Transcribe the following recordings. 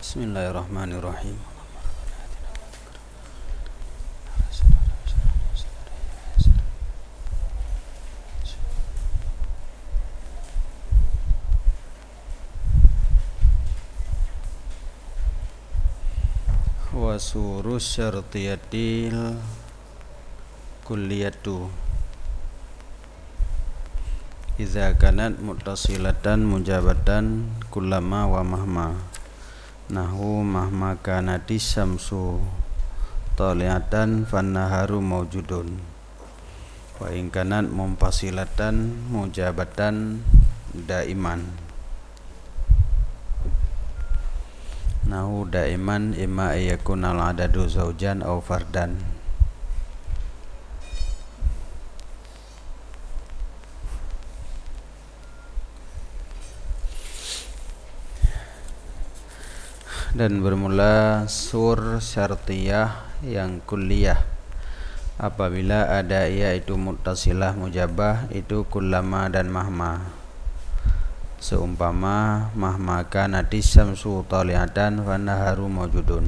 Bismillahirrahmanirrahim. Wa surus syartiyatil kulliyatu idza kanat muttasilatan mujabatan kullama wa mahma nahu mahma kanatis syamsu taliatan fannaharu mawjudun wa in kanat munfasilatan mujabatan daiman nahu daiman imma yakuna al-adadu zaujan aw fardan. Dan bermula sur syartiyah yang kulliyah apabila ada ia itu muttasilah mujabah itu kullama dan mahma. Seumpama mahma kanatis syamsu taliatan wa naharu mawjudun.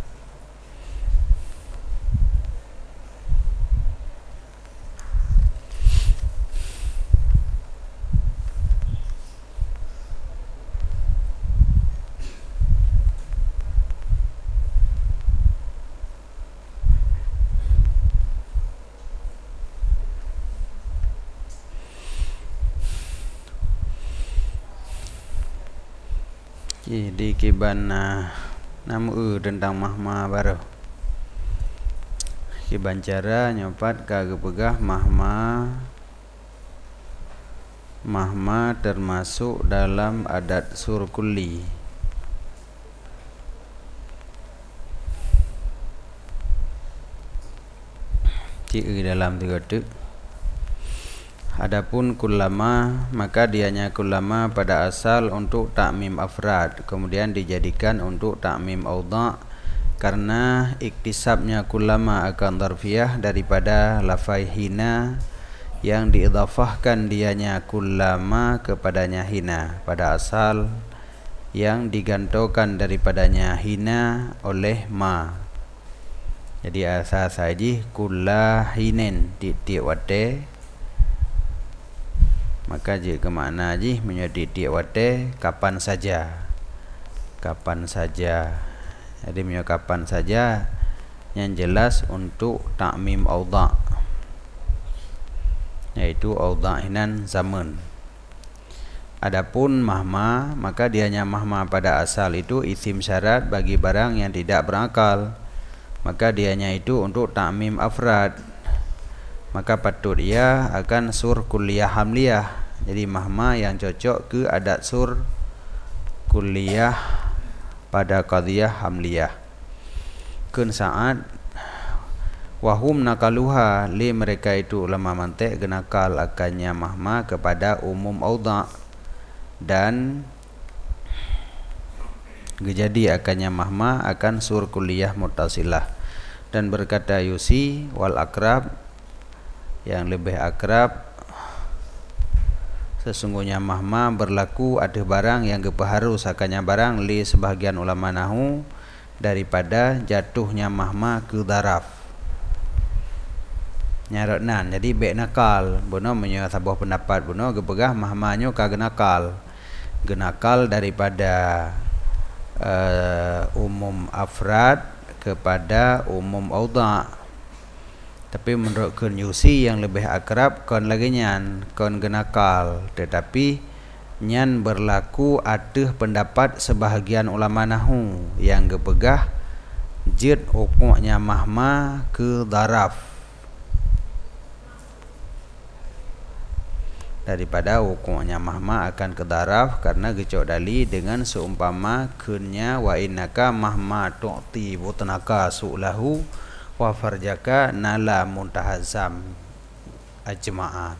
Di kiban namu tentang mahma baru kiban cara nyopat kagak pegah mahma termasuk dalam adat sur kulli. Ci dalam tiga tu. Adapun kullama maka dianya kullama pada asal untuk ta'mim afrad kemudian dijadikan untuk ta'mim awda' karena iktisabnya kullama akan dzarfiyah daripada lafai hina yang diidhafahkan dianya kullama kepadanya hina pada asal yang digantungkan daripadanya hina oleh ma. Jadi asal saji kullahinin titik wate maka jika makna ji menjadi titik wate kapan saja jadi menjadi kapan saja yang jelas untuk ta'mim awda' yaitu awda'inan zaman. Adapun mahma maka dianya mahma pada asal itu isim syarat bagi barang yang tidak berakal maka dianya itu untuk ta'mim afrad maka patut ia akan sur kulliyah hamliyah. Jadi mahma yang cocok ke adat sur kulliyah pada qadhiyah hamliyah. Kun saat wahum nakaluha li mereka itu ulama mantiq genakal akannya mahma kepada umum awda' dan jadi akannya mahma akan sur kulliyah muttasilah. Dan berkata Yusi wal akrab yang lebih akrab sesungguhnya mahma berlaku ada barang yang kepaharus akannya barang li sebahagian ulama nahu daripada jatuhnya mahma ke daraf nyaratnan. Jadi baik nakal bono menyo sabuh pendapat bono gepegah mahmanyo ka genakal daripada umum afrad kepada umum awda'. Tapi menurut kun Yusi yang lebih akrab kon lagi nyan kon genakal tetapi nyan berlaku ada pendapat sebahagian ulama nahu yang gepegah jid ukuknya mahma ke daraf daripada ukuknya mahma akan ke daraf karena gecok dali dengan seumpama kunnya wa innaka mahma tu'ti butnaka su'lahu wa farjaka nala muntahazam ajma'a.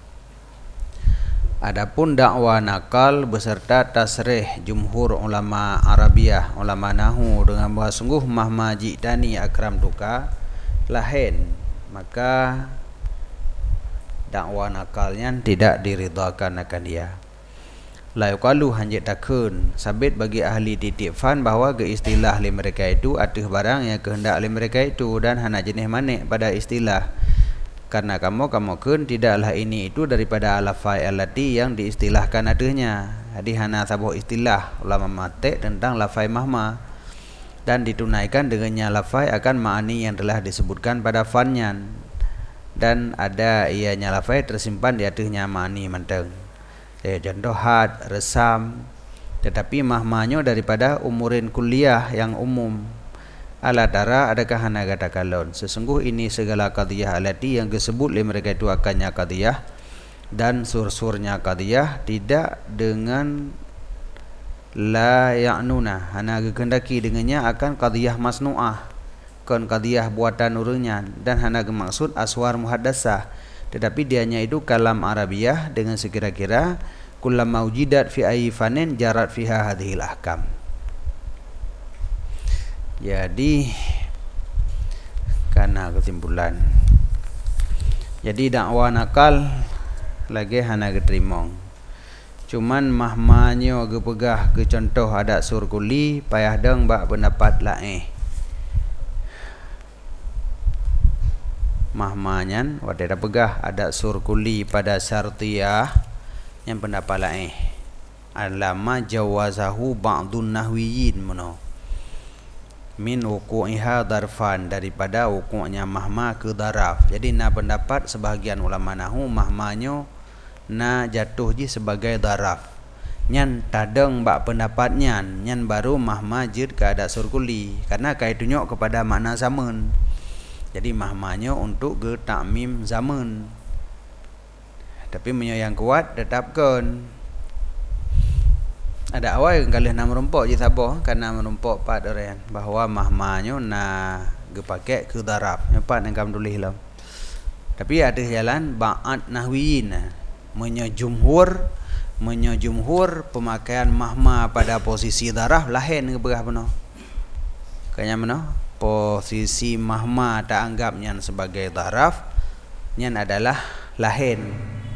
Adapun dakwa nakal beserta tasrih jumhur ulama Arabiyah ulama nahu dengan bahawa sungguh mahma jitani akram tuka lahin maka dakwa nakalnya tidak diridhakan akan dia. la yuqalu hanjit takun sabit bagi ahli titik fan bahawa ke istilah li mereka itu atuh barang yang kehendak li mereka itu dan hana jenis manik pada istilah. Karena kamu kun tidaklah ini itu daripada lafai allati yang diistilahkan atuhnya. Jadi hana sabuh istilah ulama matek tentang lafai mahma dan ditunaikan dengannya lafai akan ma'ani yang telah disebutkan pada fannya, dan ada ianya lafai tersimpan di atuhnya ma'ani manteng. Contoh had, resam, tetapi mahmanya daripada umurin kuliah yang umum. Ala tara adakah hana katakalon sesungguh ini segala qadiyah alati yang disebut oleh mereka itu akannya qadiyah dan sur-surnya qadiyah tidak dengan la ya'nuna hana kehendaki dengannya akan qadiyah masnu'ah kon qadiyah buatan urangnya dan hana maksud aswar muhaddasah, tetapi dianya itu kalam Arabiyah dengan sekira-kira kullama ujidat fi ayyi fanin jarat fiha hadhil ahkam. Jadi karena kesimpulan, jadi dakwah nakal lagi hana keterimong, cuman mahmanyo ge pegah ke contoh ada surkuli payah deng bak pendapat lain mahmanyan wadada pegah ada surkuli pada syartiyah yang pendapat lain alama jawazahu ba'dun nahwiyin mono min wuqu'iha darfan daripada wuqu'nya mahma ke daraf. Jadi na pendapat sebahagian ulama nahu mahmanyo na jatuh je sebagai daraf nyan tadeng bak pendapat nyan baru mahma jid ke ada surkuli karena kai tunjuk kepada makna zaman. Jadi mahmanya untuk ke ta'mim zaman. Tapi yang kuat tetapkan ada awal kali nak merumpok je sabar karena merumpok pat orang bahawa mahmanya na ge pakai ke darab nyapat yang kamu tulis lah. Tapi ada jalan ba'at nahwiyin menyejumhur pemakaian mahma pada posisi daraf lain ke berah benar. Kaya mana? Posisi mahma tak anggapnya sebagai daraf nyan adalah lain.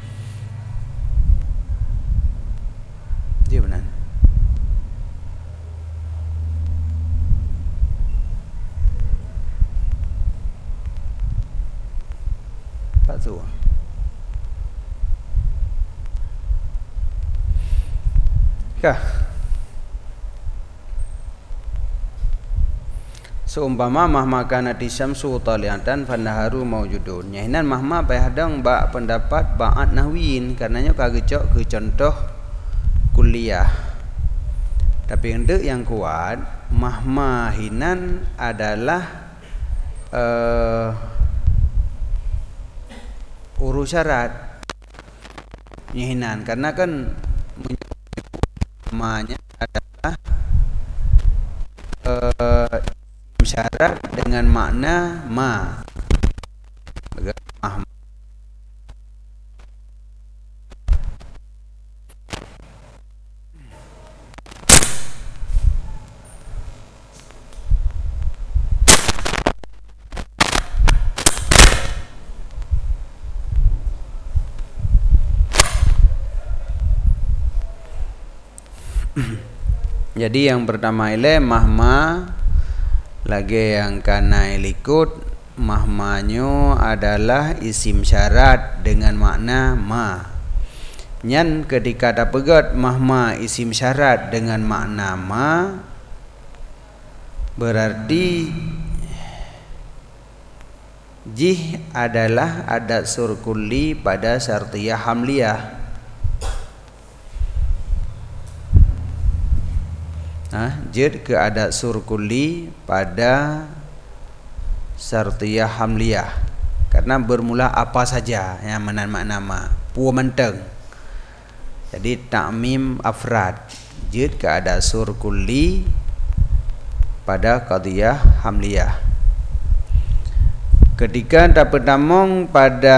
Dia benar. Pak tu. Kah? Seumpama mahma kanati syamsu taliatan fannaharu maujudun. Nyahinan mahma payahadang bak pendapat ba'at nahwiyin karenanya kagecok ke contoh kuliah. Tapi hendak yang kuat mahma hinan adalah urus syarat nyahinan karena kan mahmanya adalah syarat dengan makna ma. Jadi yang pertama ile mahma lagi yang kana ikut mahmanyo adalah isim syarat dengan makna ma. Nyan ketika dapegat mahma isim syarat dengan makna ma berarti jih adalah adat surkuli pada syartiyah hamliyah. Jid ke adat surkuli pada syartiyah hamliyah karena bermula apa saja yang makna ma pu menteng. Jadi ta'mim afrad jid ke adat surkuli pada qadiyah hamliyah. Ketika dapat tamong pada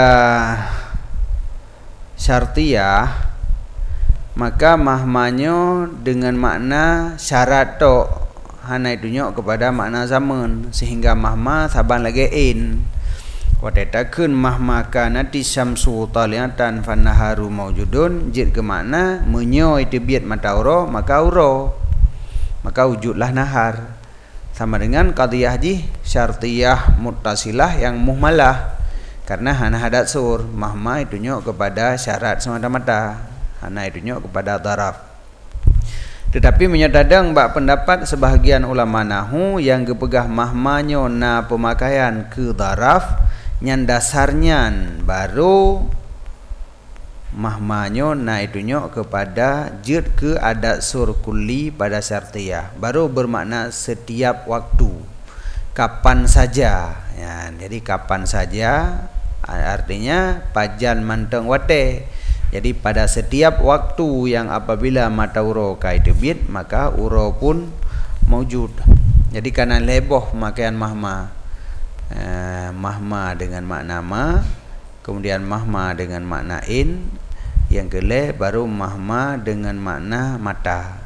syartiyah maka mahmanyo dengan makna syarat tok hana tunjuk kepada makna zaman sehingga mahma saban lagi in Wadatakeun mahma kanati syamsu taliatan fannaharu maujudun, jid ke makna menyo itu biat matauro maka wujudlah nahar. Sama dengan qadiyah ji syartiyah muttasilah yang muhmalah, karena hana hadat sur mahma itu nyok kepada syarat semata-mata, hana itu nyok kepada daraf. Tetapi menyadadang bak pendapat sebahagian ulama nahu yang gepegah mahmanyo na pemakaian ke daraf nyan dasarnya baru mahmanyo na itu nyok kepada jid ke adat sur kulli pada syartiyah, baru bermakna setiap waktu, kapan saja ya. Jadi kapan saja artinya pajan manteng wate. Jadi pada setiap waktu yang apabila mata uro kai terbit, maka uro pun maujud. Jadi karena leboh pemakaian mahma, mahma dengan makna ma, kemudian mahma dengan makna in, yang kele baru mahma dengan makna mata.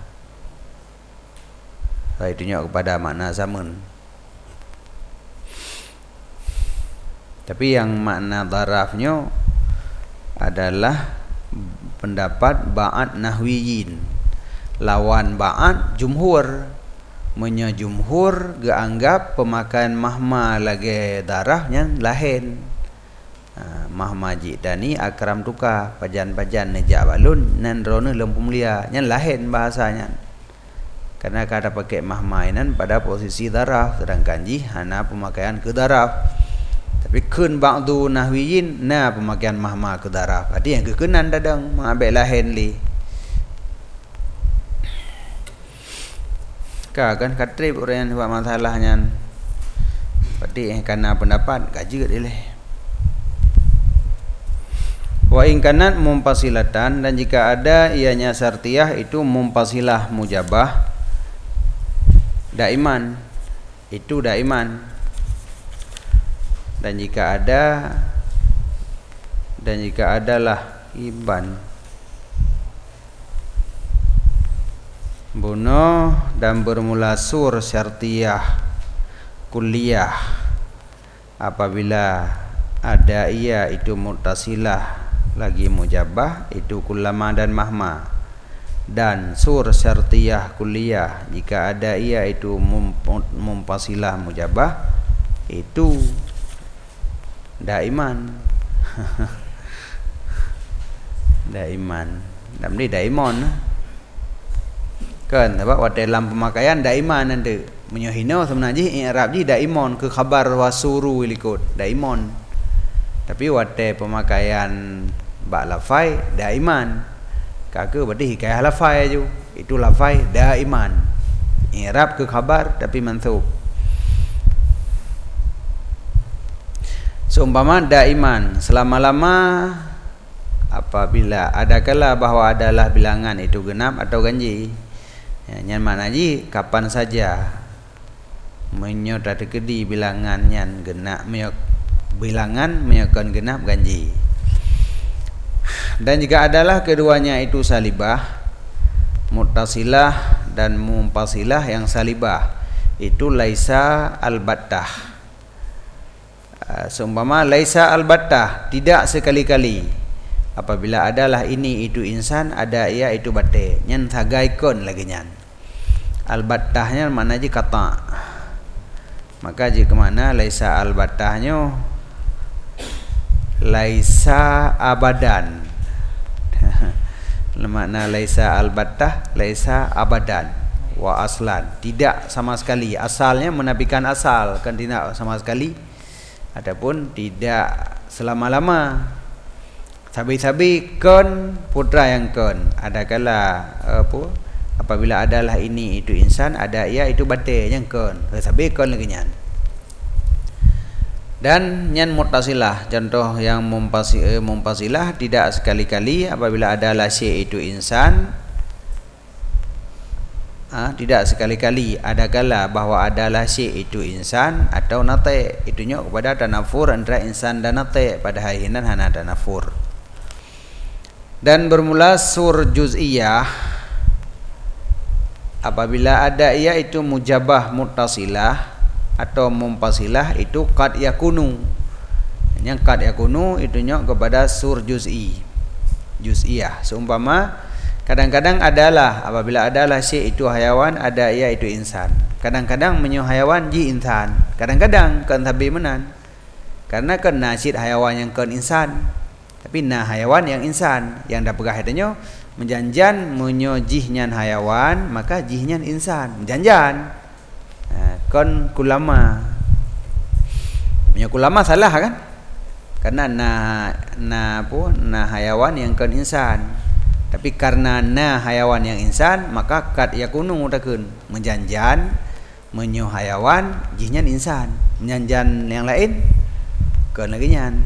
Itu tunjuk kepada makna zaman. Tapi yang makna darafnya adalah pendapat ba'at nahwiyin. Lawan ba'at jumhur. Menyo jumhur geanggap pemakaian mahma lagi darafnya lain. Mahma jidani akram tuka pajan-pajan nejak balun nan rona lempu mulia nyan lain bahasanya, karena kada pakai mahma inan pada posisi daraf, sedangkan ji hana pemakaian ke daraf. Tapi kun ba'du nahwiyin na pemakaian mahma ke daraf, arti yang kekenan dadang mengambil lain li kan katrib orang yang buat masalahnya, berarti yang kena pendapat gaji dia. Wa in kanat mumpasilatan, dan jika ada ianya syartiyah itu mumpasilah mujabah daiman, itu daiman. Dan jika adalah iban bunuh dan bermula sur syartiyah kulliyah, apabila ada ia itu muttasilah lagi mujabah itu kullama dan mahma, dan sur syartiyah kulliyah jika ada ia itu mumpasilah mujabah itu daiman. Daiman namanya daimon kan, sebab dalam pemakaian daiman nanti menyohino sebenarnya i'rab ji daimon ke khabar wasuru ilikut daimon. Tapi wate pemakaian bak lafai daiman, kaka berarti hikayah lafai aja, itu lafai daiman, i'rab ke khabar tapi mansub. Seumpama daiman selama-lama, apabila adakala bahwa adalah bilangan itu genap atau ganji ya, nyan makna ji kapan saja menyot kedi bilangan nyan genap menyok bilangan menyokon genap ganji. Dan jika adalah keduanya itu salibah muttasilah dan mumpasilah, yang salibah itu laisa albattah. Seumpama laisa albattah, tidak sekali-kali. Apabila adalah ini itu insan, ada ia itu bate, nyan sagaikon lagi nyan. Albattahnya mana je kata. Maka jika mana laisa albattahnya laisa abadan. Makna laisa albattah laisa abadan wa aslan, tidak sama sekali. Asalnya menafikan asal, kan tidak sama sekali, adapun tidak selama-lama. Sabi-sabi kon putra yang kon, adakala apabila adalah ini itu insan, ada ia itu bate yang kon, sabi kon lagi nyan. Dan nyan muttasilah, contoh yang mumpasilah tidak sekali-kali apabila adalah syai itu insan, tidak sekali-kali, adakala bahwa adalah syai itu insan atau nate, itunya kepada tanafur antara insan dan nate, pada hainan hana tanafur. Dan bermula sur juz'iyah apabila ada ia itu mujabah muttasilah atau mumpasilah itu qad yakunu, Yang kad yakunu itu nyok kepada sur juz'iyah. Seumpama kadang-kadang adalah, apabila adalah syai' itu hayawan, ada ia itu insan. Kadang-kadang menyo hayawan ji insan. Kadang-kadang kan tabi menan. Karena kan nasid hayawan yang kan insan. Tapi na hayawan yang insan. Yang dah pegah itu menjanjan menyo jihnya hayawan, maka jihnya insan. Menjanjan. Kan kulama. Menyo kulama salah kan? Karena na hayawan yang kan insan. Tapi karena na hayawan yang insan, maka kad yakunu mutakeun menjanjan menyo hayawan jihnya insan. Menjanjan yang lain kan lagi nyan.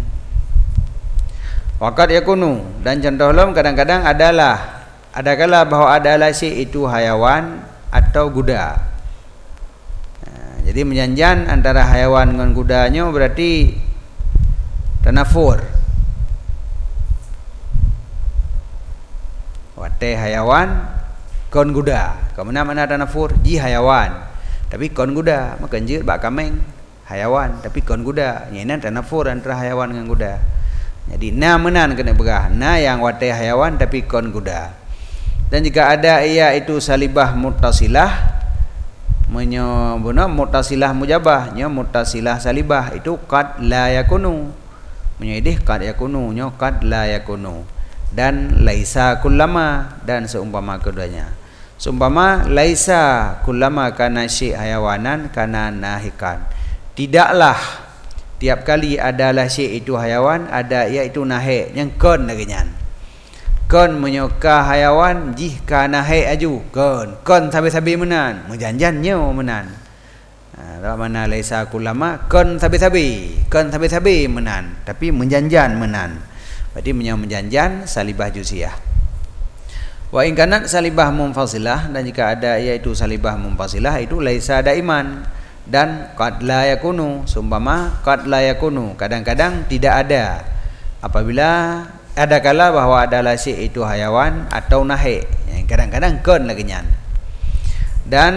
Waqad yakunu, dan contoh lom kadang-kadang adalah, adakala bahwa adalah syai' itu hayawan atau kuda. Jadi menjanjan antara hayawan dengan kudanya berarti tanafur. Wate hayawan kon kuda. Kemana-mana tanafur ji hayawan. Tapi kon kuda, maka njir bak kameng hayawan, tapi kon kuda. Nyainan tanafur antara hayawan dengan kuda. Jadi na menan kena berah. Na yang wate hayawan tapi kon kuda. Dan jika ada ia itu salibah muttasilah, menyo benar muttasilah mujabah, nya muttasilah salibah itu kad la yakunu. Menyaidih kad yakunu, nya kad la yakunu. Dan laisa kullama, dan seumpama keduanya. Seumpama laisa kullama kana syai' hayawanan kana nahikan. Tidaklah tiap kali adalah syai' itu hayawan, ada iaitu nahi, yang kon lagi nyan. Kon menyoka hayawan jih ka nahi aju. Kon sabi-sabi menan, menjanjannya menan. Dalam mana laisa kullama kon sabi-sabi, kon sabi-sabi menan, tapi menjanjan menan. Berarti menjanjan salibah juz'iyah. Wa in kanat salibah munfasilah, dan jika ada iaitu salibah munfasilah itu laisa daiman, dan qad la yakunu. Seumpama qad la yakunu, kadang-kadang tidak ada. Apabila ada kala bahwa adalah syai' itu hayawan atau nahi, kadang-kadang kon lagi nyan. Dan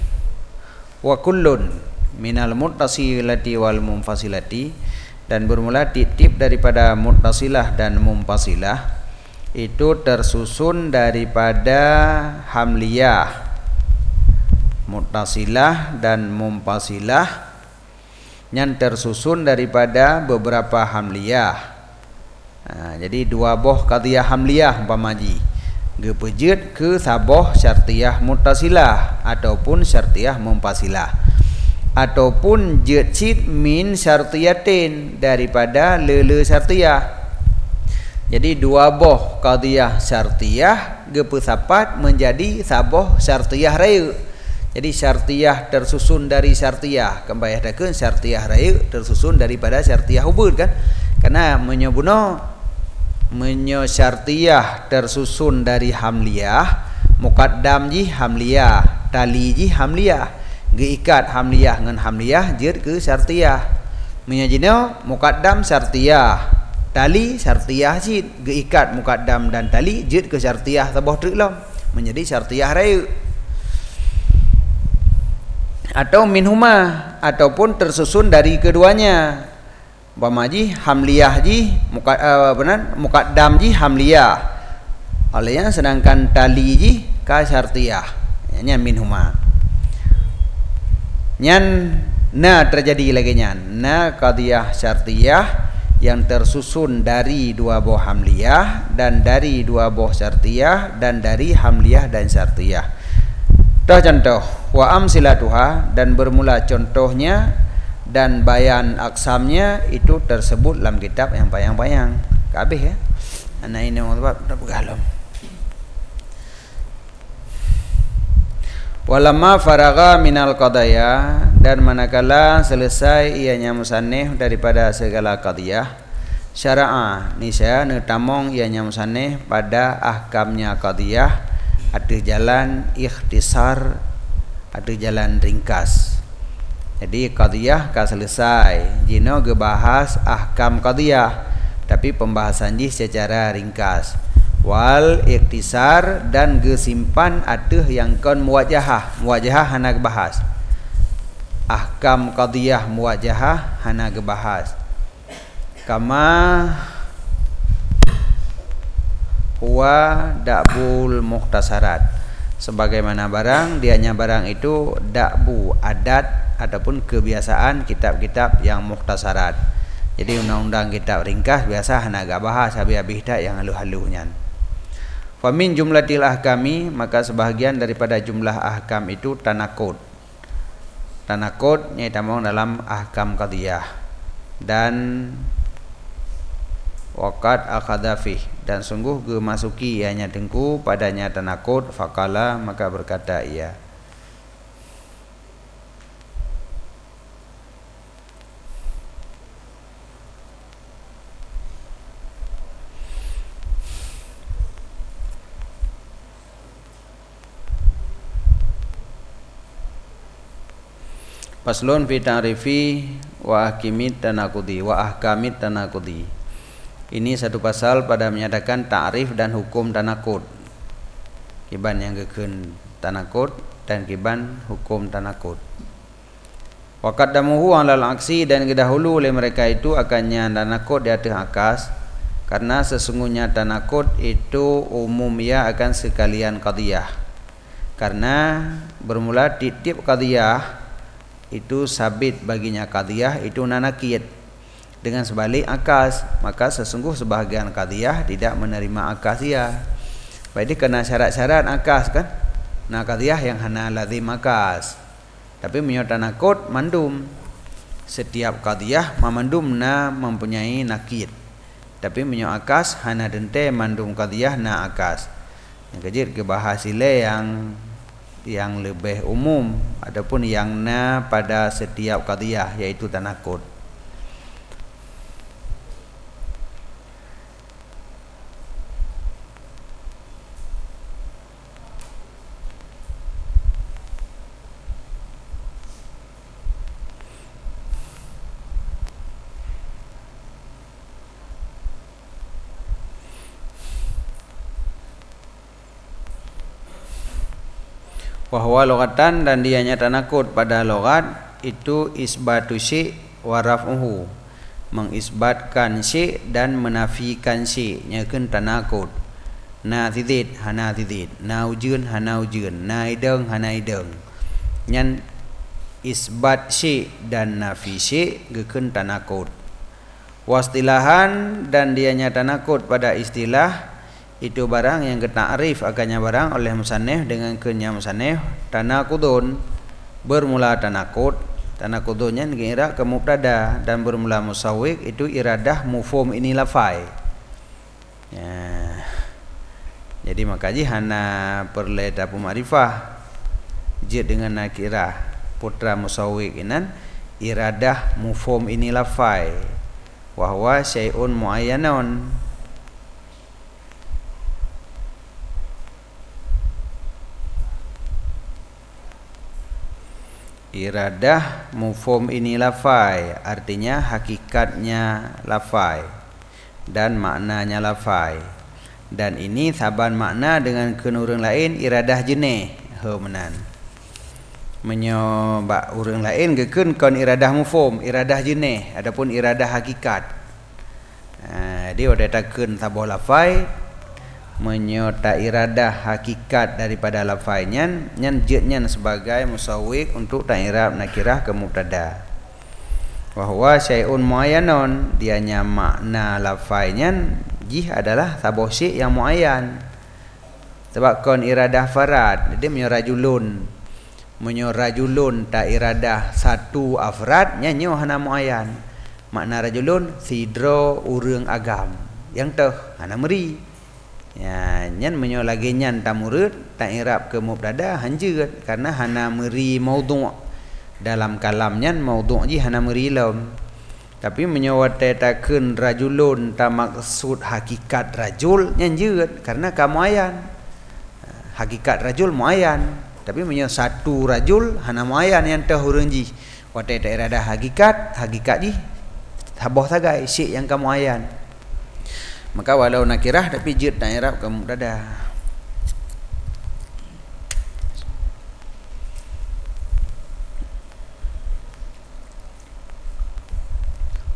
wa kullun minal muttasilati wal munfasilati, dan bermula tip-tip daripada muttasilah dan munfasilah itu tersusun daripada hamliyah. Muttasilah dan munfasilah yang tersusun daripada beberapa hamliyah. Jadi dua boh qadhiyah hamliyah umpamaji gepejut ke saboh syartiyah muttasilah ataupun syartiyah munfasilah, ataupun jetsit min syartiyatin daripada lele syartiyah. Jadi dua boh qadhiyah syartiyah gepesapat menjadi saboh syartiyah raya. Jadi syartiyah tersusun dari syartiyah, kembali adakan syartiyah raya tersusun daripada syartiyah hubud kan. Karena menyo syartiyah tersusun dari hamliyah, muqaddam ji hamliyah, tali ji hamliyah, geikat hamliyah dengan hamliyah jid ke syartiyah. Menyajino muqaddam syartiyah, tali syartiyah jid, geikat muqaddam dan tali jid ke syartiyah taboh trilom menjadi syartiyah raya. Atau minhuma, ataupun tersusun dari keduanya. Umpamaji hamliyah ji muqaddam ji hamliyah, olehnya sedangkan tali ji ka syartiyah, nya minhuma. Nyan na terjadi lagi nyan na qadhiyah syartiyah yang tersusun dari dua boh hamliyah dan dari dua boh syartiyah dan dari hamliyah dan syartiyah. Contoh wa amsilatuha, dan bermula contohnya dan bayan aksamnya itu tersebut dalam kitab yang panjang-panjang kabeh ya. Anak ini mau buat begalom. Walamma faragha minal qadaya, dan manakala selesai ianya musannif daripada segala qadiyah, syara'a nisya netamong ianya musannif pada ahkamnya qadiyah, ada jalan ikhtisar, ada jalan ringkas. Jadi qadiyah ka selesai, jino gebahas ahkam qadiyah, tapi pembahasan ji secara ringkas. Wal ikhtisar, dan gesimpan ada yang kon muwajahah hana gebahas. Ahkam qadiyah muwajahah hana gebahas. kama huwa da'bul mukhtasarat, sebagaimana barang dianya barang itu da'bu, adat ataupun kebiasaan kitab-kitab yang mukhtasarat. Jadi undang-undang kitab ringkas biasa hana agak bahas habis-habis dak yang halu-halunya. Fa min jumlatil ahkami, maka sebahagian daripada jumlah ahkam itu tanaqud. Tanaqud nya tamang dalam ahkam qadhiyah dan waqad akhadha fih, dan sungguh gemasuki ianya dengku padanya tanaqud. Faqala, maka berkata ia, Faslun fi ta'rifi wa ahkamit tanaqudi wa ahkamit tanaqudi. Ini satu pasal pada menyatakan ta'rif dan hukum tanaqud. Kiban yang gekeun tanaqud dan kiban hukum tanaqud. Wa qaddamuhu 'alal aksi, dan dahulu oleh mereka itu akannya tanaqud di atas akas, karena sesungguhnya tanaqud itu umum ya akan sekalian qadhiyah. Karena bermula tiap qadhiyah itu sabit baginya qadhiyah itu nanakid. Dengan sebalik akas, maka sesungguh sebahagian qadhiyah tidak menerima akasiyah. Berarti kena syarat-syarat akas kan. Nah qadhiyah yang hana lazim akas. Tapi menurut tanaqud mandum. Setiap qadhiyah mamandumna mempunyai nakid. Tapi menurut akas hana dente mandum qadhiyah na akas. Yang kejir ke bahasile yang lebih umum adapun yang na pada setiap qadhiyah yaitu tanaqud. Wahwa logatan, dan dianya tanaqud pada logat itu isbatu syi' wa raf'uhu, mengisbatkan syi' dan menafikan syi', nyakeun tanaqud. Na tidid hana tidid, na ujun hana ujun, na ideng hana ideng. Nyan isbat syi' dan nafi syi' gekeun tanaqud. Wastilahan, dan dianya tanaqud pada istilah itu barang yang keta'rif akannya barang oleh musannif dengan kenya musannif tanaqudun, bermula tanaqud. Tanaqudunnya ngira ke mubtada dan bermula musawwiq itu iradah mufhum ini lafai ya. Jadi makaji hana perle tapu ma'rifah jid dengan nakirah putra musawwiq inan iradah mufhum ini lafai wa huwa syai'un muayyanun. Iradah mufhum ini lafai, artinya hakikatnya lafai dan maknanya lafai. Dan ini saban makna dengan kenurang lain iradah jenih menan. Menyoba urang lain gekeun kon iradah mufhum, iradah jenih, adapun iradah hakikat. Dia wadatakeun sabuh lafai menyota iradah hakikat daripada lafainya nyan jetnya sebagai musawwiq untuk ta'irab nakirah ke mubtada. Wa huwa syai'un muayyanun, dianya makna lafainya jih adalah sabuh syai' yang muayyan. Sebab kon iradah farad, dia menyorajulun ta iradah satu afrad nyanyo hana muayyan. Makna rajulun sidro urang agam yang teh hana meri. Ya, nyan menyo lagi nyan tamurud ta'irab ke mubtada hanjeut karena hana meri maudhu'. Dalam kalam nyan maudhu' ji hana meri lam. Tapi menyo watatakeun rajulun ta maksud hakikat rajul nyan jeut karena ka muayyan. Hakikat rajul muayyan, tapi menyo satu rajul hana muayyan yang teh urang ji. Watata iradah hakikat ji taboh sagai syai' yang ka muayyan. Maka walau nakirah tapi jid ta'irab ke mubtada.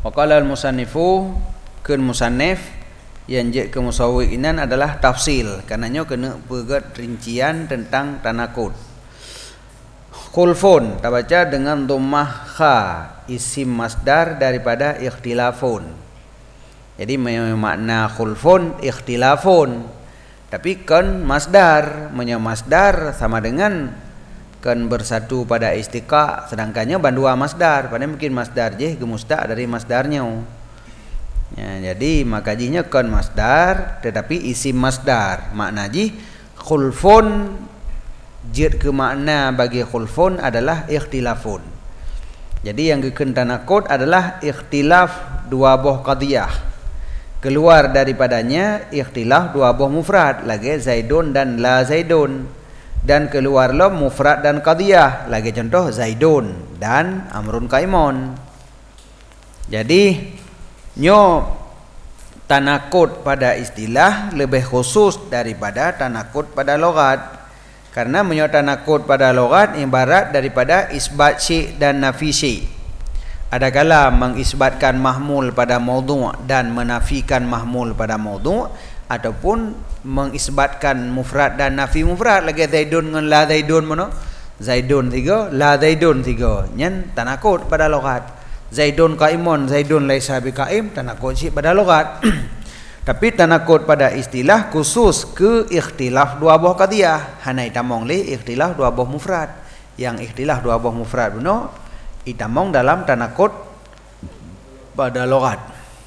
Waqala al-musannifu kun musannif yang je ke musawwir inan adalah tafsil, karenanya kena pegat rincian tentang tanakut. Khulfun terbaca dengan dhammah kha, isim masdar daripada ikhtilafun. Jadi makna khulfun ikhtilafun. Tapi kan masdar, masdar sama dengan kan bersatu pada istiqa, sedangkannya bandua masdar, pada mungkin masdar je gemusta dari masdarnya. Ya, jadi makajinya kan masdar tetapi isim masdar. Makna ji khulfun jid ke makna bagi khulfun adalah ikhtilafun. Jadi yang gekeun tanakut adalah ikhtilaf dua buah qadiyah. Keluar daripadanya ikhtilaf dua buah mufrad, lagi zaidun dan la zaidun, dan keluarlah mufrad dan qadiyah, lagi contoh zaidun dan amrun qaimun. Jadi nyo tanakut pada istilah lebih khusus daripada tanakut pada logat. Karena tanakut pada logat ibarat daripada isbat syai' dan nafi syai'. Adakala mengisbatkan mahmul pada maudhu' dan menafikan mahmul pada maudhu', ataupun mengisbatkan mufrad dan nafi mufrad, lagi zaidun dengan la zaidun mana? Zaidun 3, la zaidun 3. Nyen tanakut pada logat. Zaidun qaimun, zaidun laisa biqaim, tanakut syai' pada logat. Tapi tanakut pada istilah khusus ke ikhtilaf dua buah qadiyah. Hanai tamong li ikhtilaf dua buah mufrad. Yang ikhtilaf dua buah mufrad beno itamong dalam tanakut pada logat.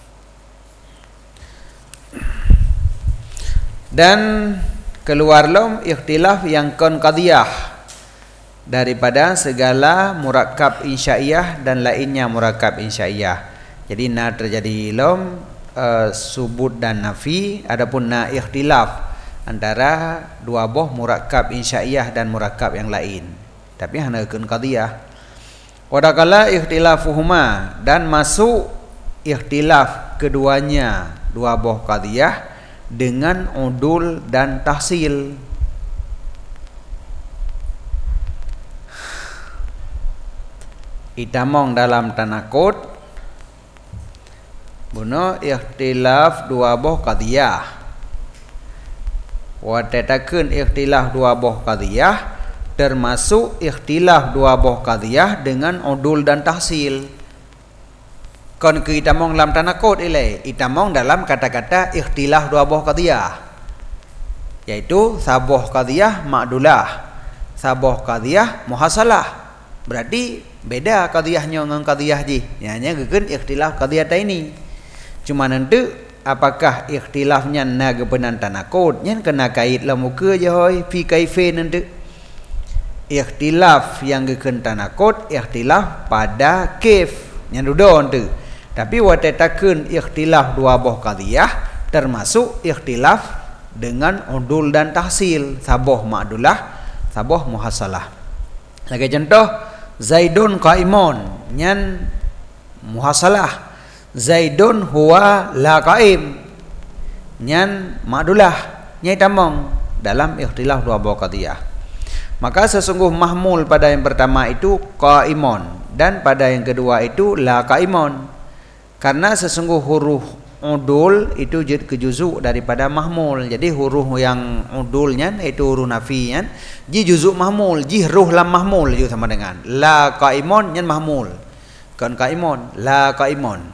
Dan keluarlah ikhtilaf yang kon qadiyah daripada segala murakkab insya'iyah dan lainnya murakkab insya'iyah. Jadi na terjadi lom subut dan nafi, adapun na ikhtilaf antara dua buah murakkab insya'iyah dan murakkab yang lain, tapi hanya kun qadiyah. Wadakala ikhtilafuhuma, dan masuk ikhtilaf keduanya dua buah qadiyah dengan udul dan tahsil. Itamong dalam tanakut buno ikhtilaf dua buah qadiyah. Wa tatakeun ikhtilaf dua buah qadiyah termasuk ikhtilaf dua buah qadiyah dengan udul dan tahsil. Kon ke itamong dalam tanakut ilai, itamong dalam kata-kata ikhtilaf dua buah qadiyah, yaitu sabuh qadiyah ma'dulah, sabuh qadiyah muhasalah. Berarti beda qadiyahnya dengan qadiyah ji. Hanya gekeun ikhtilaf qadiyah ini. Cuma nanti apakah ikhtilafnya naga benan tanakut, nyen kena kait lah muka je hoi fi kaife nanti. Ikhtilaf yang gekeun tanakut ikhtilaf pada kaif nyen dudon tu. Tapi watatakeun ikhtilaf dua buah qadiyah termasuk ikhtilaf dengan udul dan tahsil, sabuh ma'dulah, sabuh muhasalah. Lagi contoh zaidun qaimun, nyen muhasalah. Zaidun huwa la qaim, nyan ma'dulah, nyai tamong dalam ikhtilaf dua buah qadiyah. Maka sesungguh mahmul pada yang pertama itu qaimun dan pada yang kedua itu la qaimun. Karena sesungguh huruf udul itu jid kejuzu daripada mahmul. Jadi huruf yang udulnya itu huruf nafinya ji juzuk mahmul, ji ruh lam mahmul juga sama dengan la qaimun nyan mahmul. Kan qaimun la qaimun.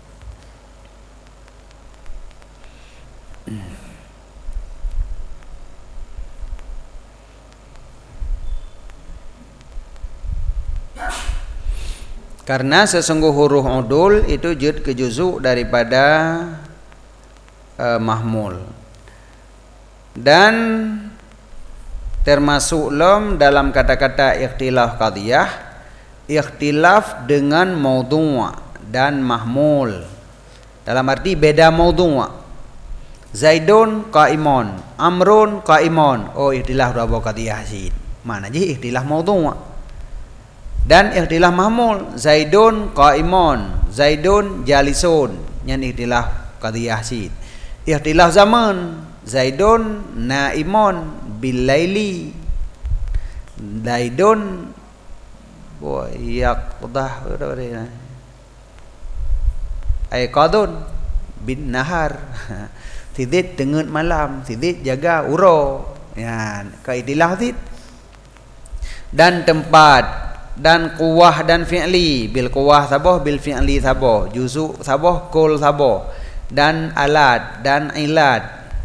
Karena sesungguh huruf udul itu jud kejuzu daripada mahmul. Dan termasuk lam dalam kata-kata ikhtilaf qadiyah, ikhtilaf dengan maudhu' dan mahmul. Dalam arti beda maudhu'. Zaidun qaimun, amrun qaimun. Oh, ikhtilaf dua buah qadiyah sih. Mana je ikhtilaf maudhu'. Dan ikhtilaf mahmul, zaidun qaimun, zaidun jalisun, yang ikhtilaf qadiyah sid. Ikhtilaf zaman, zaidun naimun bil laili, zaidun yaqdah Ai qadun bin nahar. Tidit dengan malam, tidit jaga uro. Ya, kaidilah tid. Dan tempat dan quwah dan fi'li, bil quwah sabah, bil fi'li sabah, juzu sabah, kul sabah, dan alat dan ilat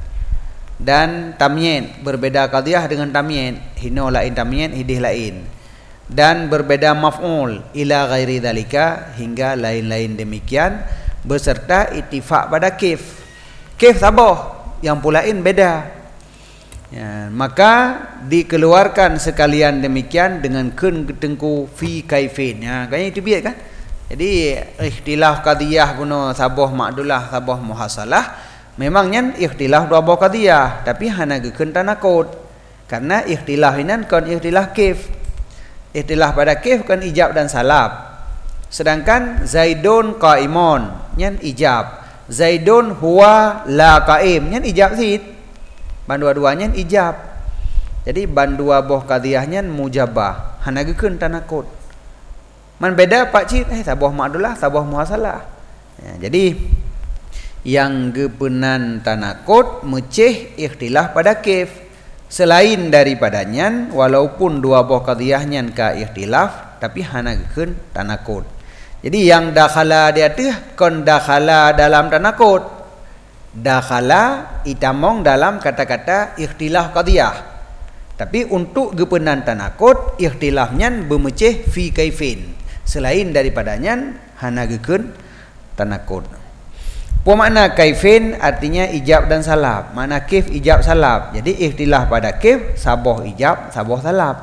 dan tamyin, berbeda qadiyah dengan tamyin, hino lain tamyin, hidih lain, dan berbeda maf'ul ila ghairi dzalika, hingga lain-lain demikian, beserta ittifaq pada kif. Kif sabah, yang pulain beda. Ya, maka dikeluarkan sekalian demikian dengan kun ketengku fi kaifin. Ya, kayaknya itu biar kan. Jadi ikhtilaf qadiyah guna sabah ma'dulah sabah muhasalah memangnya ikhtilaf dua buah qadiyah, tapi hana gekeun tanakut. Karena ikhtilaf inan kon ikhtilaf kif. Ikhtilaf pada kif kan ijab dan salab. Sedangkan Zaidun qaimun nyan ijab. Zaidun huwa la qaim nyan ijab sid. Bandua-duanya ijab. Jadi bandua boh qadiyahnya mujabah. Hana gekeun tanakut. Man beda pak cit sabah ma'dulah sabah muhasalah. Ya, jadi yang gepenan tanakut meceh ikhtilaf pada kif. Selain daripadanya walaupun dua boh qadiyahnya ka ikhtilaf tapi hana gekeun tanakut. Jadi yang dakhala dia tu kon dakhala dalam tanakut. Dakhala itamong dalam kata-kata ikhtilaf qadiyah. Tapi untuk gepenan tanakut ikhtilafnya bermeceh fi kaifin. Selain daripadanya hana gekeun tanakut. Apa makna kaifin? Artinya ijab dan salab. Makna kif ijab salab. Jadi ikhtilaf pada kif sabah ijab sabah salab.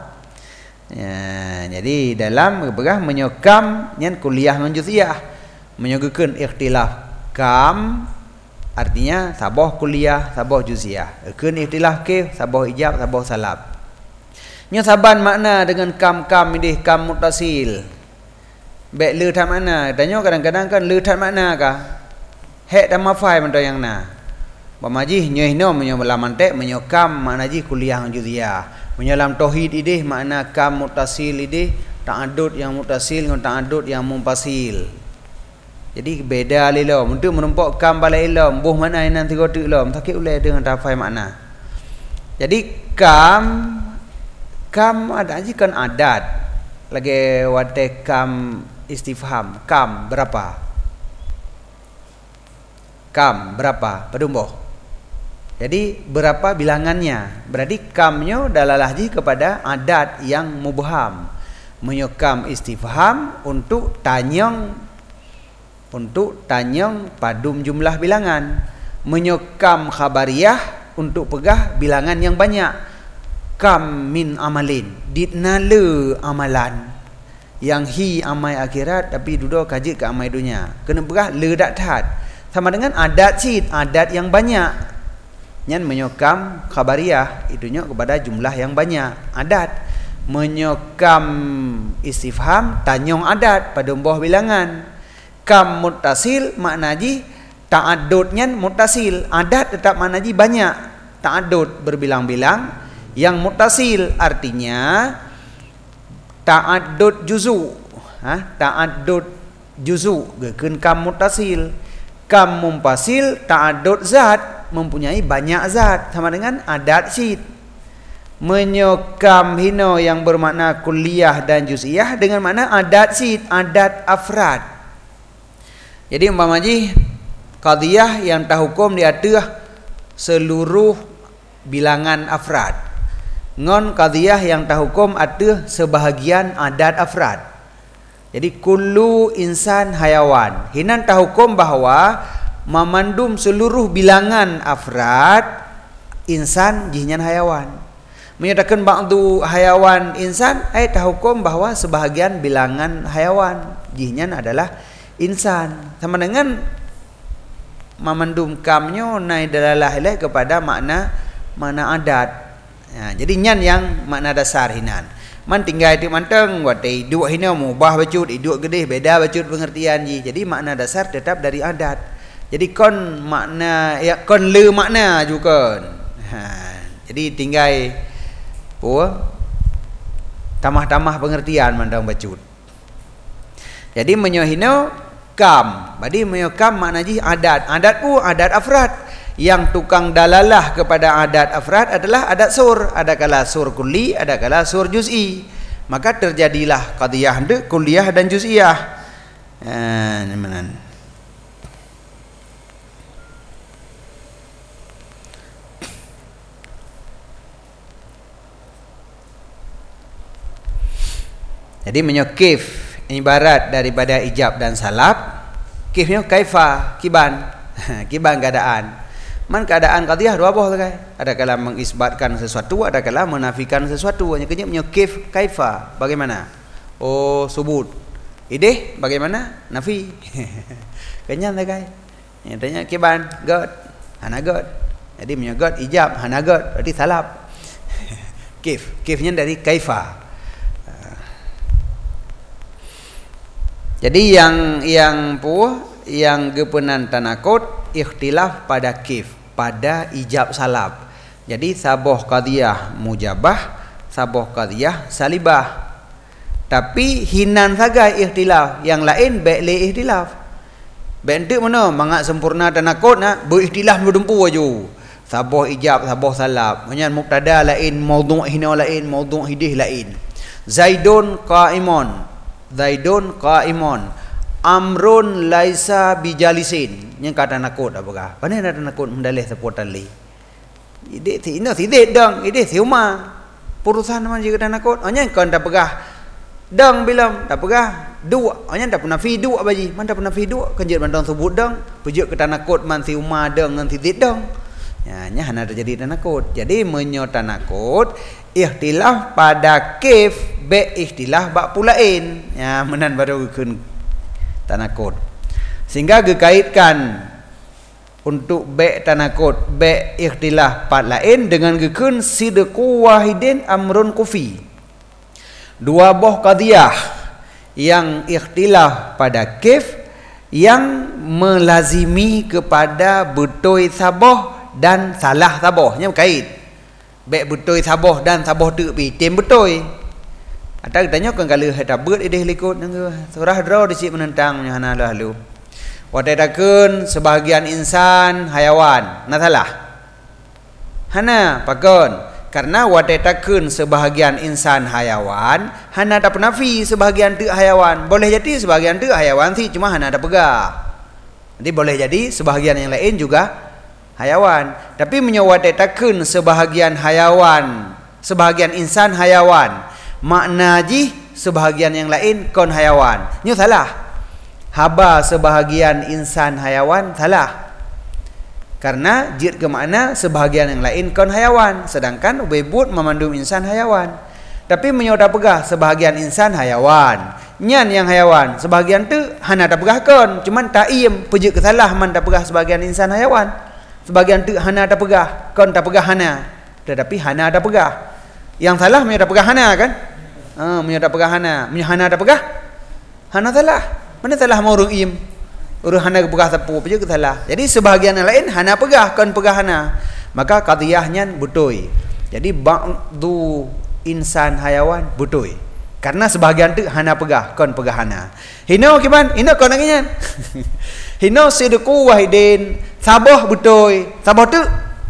Ya, jadi dalam berah menyokam nyan kuliah menjuziyah menyogekeun ikhtilaf kam artinya sabah kuliah, sabah juziyah. Keun ikhtilaf kif, sabah ijab, sabah salab. Nya saban makna dengan kam ini kam muttasil. Baik le tak makna. Tanya kadang-kadang kan le tak makna kah? Hek dan mafai man yang na. Pamaji nyohno menyo lamantek menyo kam makna ji kuliah juziyah. Menyo lam tauhid idih makna kam muttasil idih ta'addud yang muttasil dengan ta'addud yang munfasil. Jadi beda lilo untuk menempok kam balai ilom buh mana inan tiga tu ilom takik ulai dengan rafai makna. Jadi kam ada aja kan adat lagi wate kam istifham kam berapa pedumboh. Jadi berapa bilangannya, berarti kamnya dalalah ji kepada adat yang mubham menyokam istifham untuk tanyang padum jumlah bilangan, menyokam khabariyah untuk pegah bilangan yang banyak. Kam min amalin ditnale amalan yang hi amai akhirat tapi duduk kaji ke amai dunia. Kena pegah le dak tat sama dengan adat sid, adat yang banyak. Nyan menyokam khabariyah itunya kepada jumlah yang banyak adat. Menyokam istifham tanyong adat pada buah bilangan. Kam muttasil makna ji ta'addudnya muttasil, adat tetap makna ji banyak, ta'addud berbilang-bilang. Yang muttasil artinya ta'addud juzu. Ta'addud juzu gekeun kam muttasil. Kam munfasil ta'addud zat, mempunyai banyak zat sama dengan adat sid. Menyokam hino yang bermakna kulliyah dan juz'iyah dengan makna adat sid, adat afrad. Jadi umpamaji qadiyah yang tahukum di atas seluruh bilangan afrad. Ngon qadiyah yang tahukum atas sebahagian adat afrad. Jadi kullu insan hayawan. Hinan tahukum bahwa memandum seluruh bilangan afrad insan jihnya hayawan. Menyatakan ba'du hayawan insan tahukum bahwa sebahagian bilangan hayawan jihnya adalah insan. Sama dengan memandum kamnya naik dalalah ilaih kepada makna adat. Ya, jadi nyan yang makna dasar hinan. Man tinggal itu manteng wate iduk hina mubah bacut, iduk gede beda bacut pengertian ji. Jadi makna dasar tetap dari adat. Jadi kon makna ya kon le makna juga. Jadi tinggal tamah-tamah pengertian mandang bacut. Jadi menyohino kam. Badi menyokam makna ji adat. Adat pun adat afrad. Yang tukang dalalah kepada adat afrad adalah adat sur. Ada kala sur kulli, ada kala sur juz'i. Maka terjadilah qadiyah kulliyah dan juz'iyah. Jadi menyokif ibarat daripada ijab dan salab. Kifnya kaifa, kiban. Kiban keadaan. Man keadaan qadiyah dua boh kai. Ada kala mengisbatkan sesuatu, ada kala menafikan sesuatu. Hanya kena menyokif kaifa, bagaimana? Oh, subut. Ideh bagaimana? Nafi. Kenyang dah kai. Yang tanya kiban, god, hana god. Jadi menyogod ijab, hana god, berarti salab. Kifnya dari kaifa. Jadi yang gepenan tanakut ikhtilaf pada kif, pada ijab salab. Jadi saboh qadiyah mujabah, saboh qadiyah salibah. Tapi hinan saja ikhtilaf, yang lain baik ikhtilaf. Baik mana mangak sempurna tanakut nak berikhtilaf berdempu aju. Saboh ijab, saboh salab. Maksudnya mubtada lain, maudhu' hina lain, maudhu' hidih lain. Zaidun qa'imun. Amrun laisa bijalisin. Yang kata nakut apakah? Mana ada nakut mendalih sepuatan li. Ide si ino si det dong, ide si uma. Purusan man jika kata nakut. Hanya kan tak pegah. Dong bilam tak pegah. Dua. Hanya tak pernah fi dua baji. Man tak pernah fi dua. Kenjut bandang sebut dong. Pujuk kata nakut man si uma dong dengan si det dong. Ya, nya hana terjadi tanakut. Jadi menyota nakut ikhtilaf pada kif be ikhtilaf bak pulain. Ya, menan baru keun tanakut. Sehingga dikaitkan untuk be tanakut be ikhtilaf pad lain dengan gekeun sidqu wahidin amrun kufi. Dua boh qadiyah yang ikhtilaf pada kif yang melazimi kepada betul saboh dan salah sabohnya berkait. Baik betul saboh dan saboh tu pi tem betul. Ada tanya kan kalau ada beut ideh likut nang surah draw dicik menentang hana lalu. Wadadakeun sebahagian insan hayawan. Nah salah. Hana pakon karena wadadakeun sebahagian insan hayawan hana ada penafi sebahagian tu hayawan. Boleh jadi sebahagian tu hayawan sih cuma hana ada pegah. Jadi boleh jadi sebahagian yang lain juga hayawan, tapi menyawatetakeun sebahagian hayawan, sebahagian insan hayawan. Makna ji sebahagian yang lain kon hayawan. Nyo salah. Haba sebahagian insan hayawan salah. Karena jid ke makna sebahagian yang lain kon hayawan, sedangkan ubebut memandum insan hayawan. Tapi menyawata pegah sebahagian insan hayawan. Nyan yang hayawan, sebahagian tu hana tak pegah kon, cuman taim pejik ke salah man tak pegah sebahagian insan hayawan. Sebahagian tu hana ada pegah, kon tak pegah hana. Tetapi hana ada pegah. Yang salah punya ada pegah hana kan? Punya ada pegah hana. Punya hana ada pegah? Hana salah. Mana salah mau urung im? Urung hana pegah sapu aja ke salah. Jadi sebahagian yang lain hana pegah, kon pegah hana. Maka qadiyahnya betul. Jadi ba'du insan hayawan betul. Karena sebahagian tu hana pegah, kon pegah hana. Hino kiban? Hino kon nanginya. Hino sidqu wahidin. Saboh betul. Saboh tu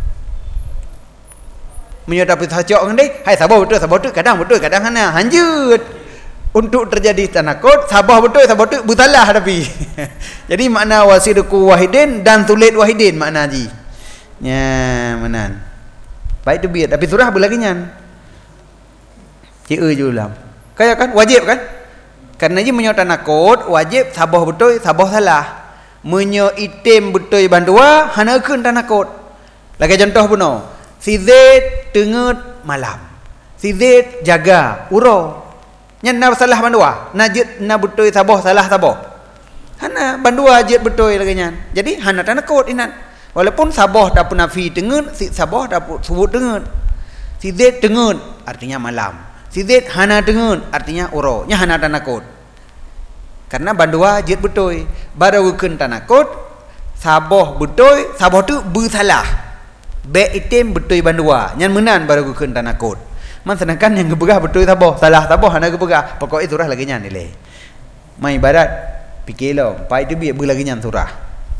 menyatakan sajak ngan deh. Hai saboh tu kadang hana. Hanjut. Untuk terjadi tanakut, saboh betul tu bersalah tapi. Jadi makna wasidqu wahidin dan tulit wahidin makna ji. Ya, menan. Baik tu biar tapi surah berlagi nyan. Cie je ulam. Kayak kan wajib kan? Karena ji menyatakan tanakut wajib saboh betul, saboh salah. Menyo item betul bandua hana keun tanakut. Lagi contoh puno. Si Zaid tengut malam. Si Zaid jaga uro. Nya na salah bandua. Najid na betul saboh salah saboh. Hana bandua jid betul lagi nyan. Jadi hana tanakut inan. Walaupun saboh tak pernah fi tengut, si saboh tak sebut tengut. Si Zaid tengut artinya malam. Si Zaid hana tengut artinya uro. Nya hana tanakut. Karena bandua jid betul. Baru keun tanakut saboh betul, saboh tu bersalah. Be item betul bandua. Nyan menan baru keun tanakut. Man sedangkan yang gebegah betul saboh, salah saboh hana gebegah. Pokok itu lah lagi nyan nilai. Mai ibarat Fikir lo, pai itu biar lagi nyan surah.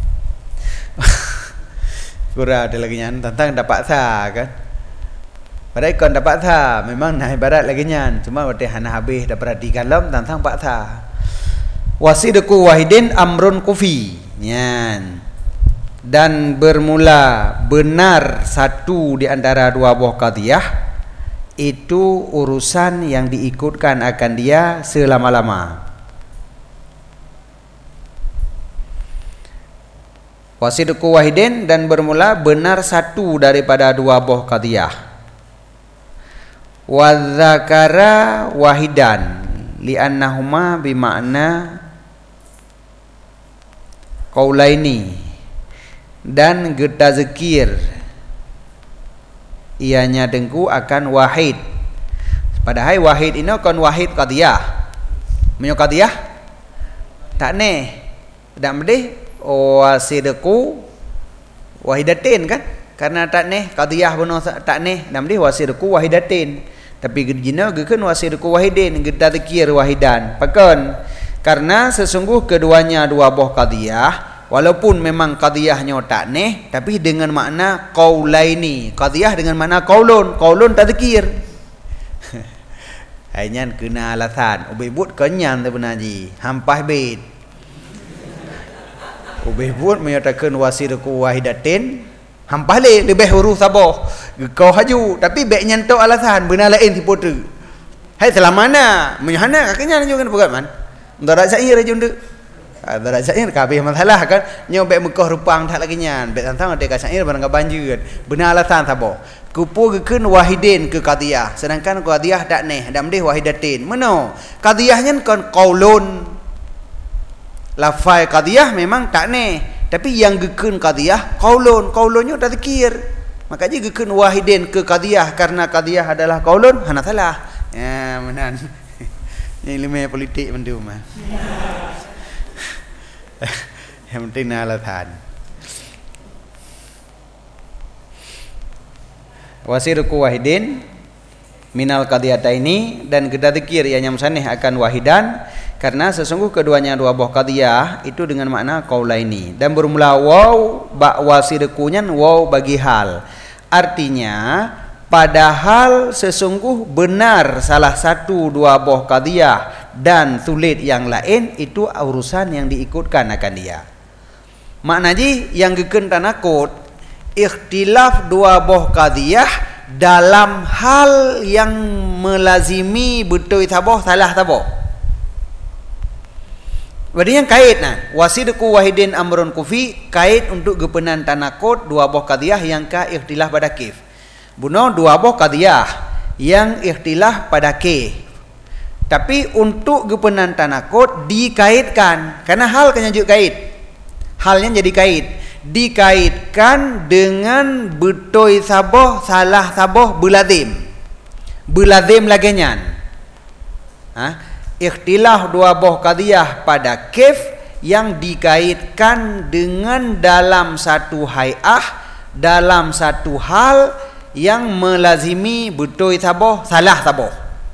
Surah ada lagi nyan tentang dapat sah kan. Padahal kon dapat sah, memang nah ibarat lagi nyan. Cuma waktu hana habis dah perhatikan lom tentang pak sah. Wasidku wahidin amrun kufi. Nyan. Dan bermula benar satu di antara dua buah qadiyah itu urusan yang diikutkan akan dia selama-lama. Wasidku wahidin dan bermula benar satu daripada dua buah qadiyah. Wa dzakara wahidan li'annahuma bimakna qaulaini dan kita zikir ianya dengku akan wahid. Padahal wahid ini kan wahid qadiyah. Menyo qadiyah tak ne tak medih wasidku wahidatin kan, karena tak ne qadiyah benar tak ne tak medih wasidku wahidatin. Tapi gejina gekeun wasidku wahidin kita zikir wahidan. Pakon karena sesungguh keduanya dua buah qadiyah, walaupun memang qadiyahnya tak neh, tapi dengan makna qaulaini. Qadiyah dengan makna qaulun, qaulun tak zikir. Ainyan kena alasan. Ubay but kenyan tu benaji. Hampah bait. Ubay but menyatakan wasidku wahidatin, hampah le lebih huruf sabah. Kau haju, tapi baik nyantok alasan benar lain tipu tu. Hai selamana, menyana kakaknya juga kan bukan man. Ndarak syair aja ndak. Ndarak syair kabeh masalah kan. Nyo baik Mekah rupang tak lagi nyan. Baik tantang ada syair barang banjir. Benar alasan sabah. Kupu gekeun wahidin ke qadiyah, sedangkan qadiyah tak neh, dak mendih wahidatin. Meno? Qadiyahnya kan qaulun. Lafai qadiyah memang tak neh, tapi yang gekeun qadiyah qaulun. Qaulunnya tak zikir. Makanya gekeun wahidin ke qadiyah karena qadiyah adalah qaulun, hana salah. Ya, menan. Ini ilmu politik mendu mah. Yang penting alasan. Wasirku wahidin minal qadiyataini dan kita zikir ianya musannih akan wahidan karena sesungguh keduanya dua buah qadiyah itu dengan makna qaulaini dan bermula waw ba wasirkunya waw bagi hal. Artinya padahal sesungguh benar salah satu dua buah qadiyah dan sulit yang lain itu urusan yang diikutkan akan dia. Maknanya yang gekeun tanakut ikhtilaf dua buah qadiyah dalam hal yang melazimi betul tabah salah tabah. Berarti yang kait nah wasidku wahidin amrun kufi kait untuk gepenan tanakut dua buah qadiyah yang ka ikhtilaf pada kif. Buno dua buah qadiyah yang ikhtilaf pada kif. Tapi untuk gepenan tanakut dikaitkan karena hal kenyajuk kait. Halnya jadi kait. Dikaitkan dengan betul sabah salah sabah belazim lagi nyan. Ikhtilaf dua buah qadiyah pada kif yang dikaitkan dengan dalam satu hay'ah, dalam satu hal yang melazimi betul sabah salah sabah.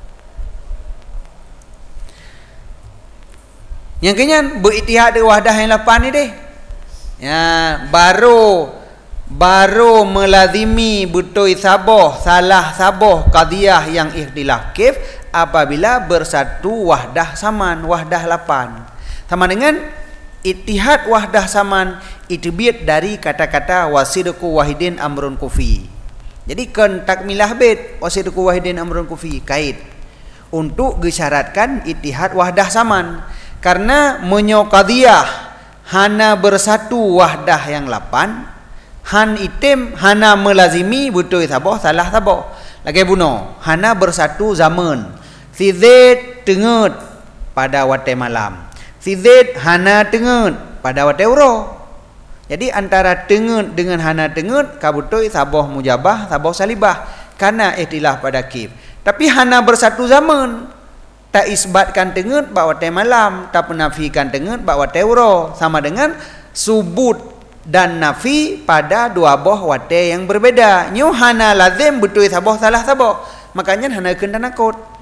Yang kenyan beritihad wahdah yang lapan ni deh. Ya, baru melazimi betul sabah salah sabah qadiyah yang ikhtilaf kif apabila bersatu wahdah saman wahdah lapan sama dengan ittihad wahdah saman itu biat dari kata-kata wasidku wahidin amrun kufi. Jadi kan takmilah bait wasidku wahidin amrun kufi kait untuk gesyaratkan ittihad wahdah saman karena menyo qadiyah hana bersatu wahdah yang lapan, han itim hana melazimi betul sabah salah sabah. Lagi buno, hana bersatu zaman. Si Zaid tengut pada waktu malam. Si Zaid hana tengut pada waktu uro. Jadi antara tengut dengan hana tengut kabutul sabah mujabah, sabah salibah karena ikhtilaf pada kif. Tapi hana bersatu zaman. Tak isbatkan tengut bahawa waktu malam, tak penafikan tengut bahawa waktu uro, sama dengan subut dan nafi pada dua buah waktu yang berbeda. Nyu hana lazim betul sabah salah sabah. Makanya hana kena nakut.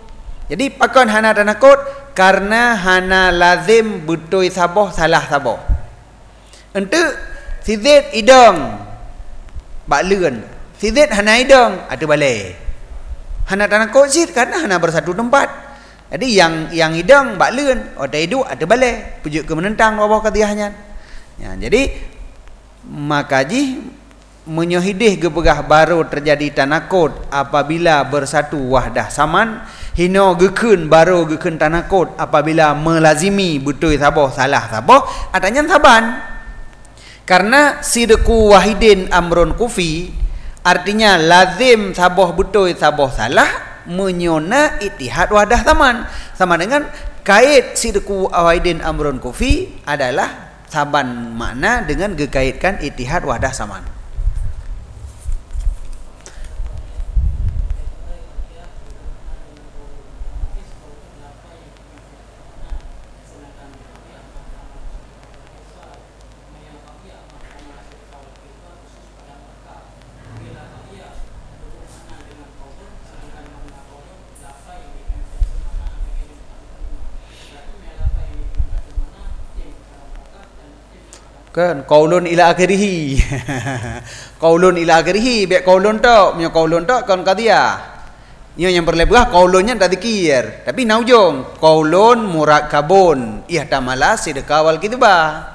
Jadi pakon hana tanakut karena hana lazim butoi saboh salah saboh. Ente sizit idong bak leun. Sizit hana idong ada balai. Hana tanakut sit karena hana bersatu tempat. Jadi yang idong bak leun, ada hidup ada balai. Pujuk ke menentang wabah katiahnya. Ya, jadi makaji menyohidih gepegah baru terjadi tanakut apabila bersatu wahdah saman. Hino gekun baru gekun tanakut apabila melazimi betul saboh salah saboh adanya saban. Karena sidku wahidin amrun kufi artinya lazim saboh betul saboh salah menyona itihad wahdah saman. Sama dengan kait sidku wahidin amrun kufi adalah saban makna dengan gekaitkan itihad wahdah saman. Kan qaulun ila akhirih. Qaulun ila akhirih, biak qaulun tok, punya qaulun tok kon qadiyah. Nya yang berlebih qaulunnya tak dikir, tapi naujung qaulun murakkabun ihtamala sidqa wal kidba.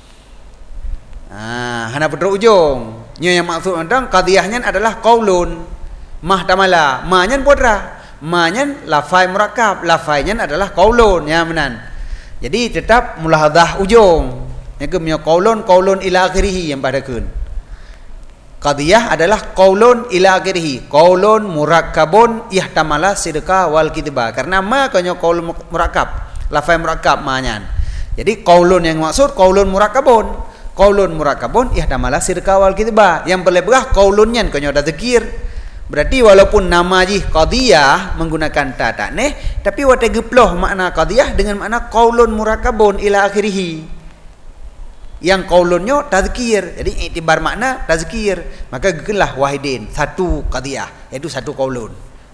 Hana betul ujung. Nya yang maksud andang qadiyahnya adalah qaulun mahtamala, ma-nya putra. Ma-nya lafai murakkab, lafainya adalah qaulun, ya menan. Jadi tetap mulahadzah ujung. Yang punya qaulun ila akhirih yang pada kun. Qadiyah adalah qaulun ila akhirih. Qaulun murakkabun ihtamala sidqa wal kidba. Karena ma kanyo qaulun murakkab, lafai murakkab ma-nya. Jadi qaulun yang maksud qaulun murakkabun. Qaulun murakkabun ihtamala sidqa wal kidba. Yang berlebih qaulunnya kanyo ada zikir. Berarti walaupun nama ji qadiyah menggunakan ta tak neh, tapi wate geploh makna qadiyah dengan makna qaulun murakkabun ila akhirih. Yang qaulunnya tazkir, jadi iktibar makna tazkir, maka gegelah wahidin satu qadiyah, iaitu satu qaulun.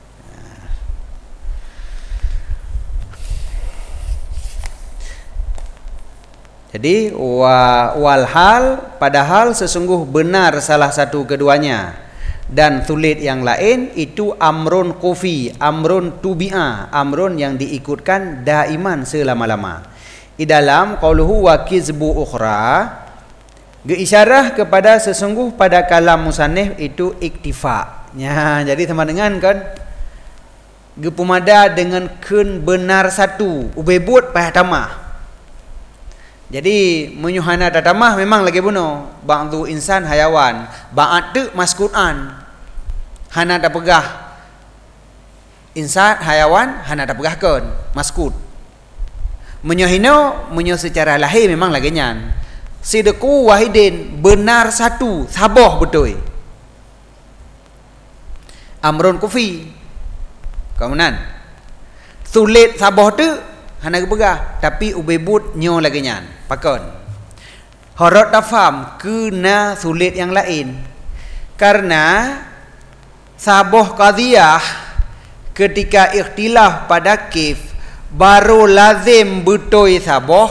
Jadi walhal padahal sesungguh benar salah satu keduanya dan sulit yang lain itu amrun kufi, amrun tubi'a, amrun yang diikutkan daiman selama-lama. Di dalam qauluhu wa kizbu ukhra isyarah kepada sesungguh pada kalam musannif itu iktifa. Ya, jadi sama dengan kan gepumada dengan kun benar satu ubebut payah tamah. Jadi menyuhana tatamah memang lagi bunuh ba'du insan hayawan ba'at tu maskuran hana tak pegah insan hayawan hana tak pegahkan maskut. Menyohino menyo secara lahir memang lagi nyan. Sidku wahidin benar satu saboh betul. Amrun kufi. Kemudian sulit saboh tu hana kepegah tapi ubebut nyo lagi nyan. Pakon. Horot tafam kena sulit yang lain. Karena saboh qadiyah ketika ikhtilaf pada kif baru lazim butoi saboh.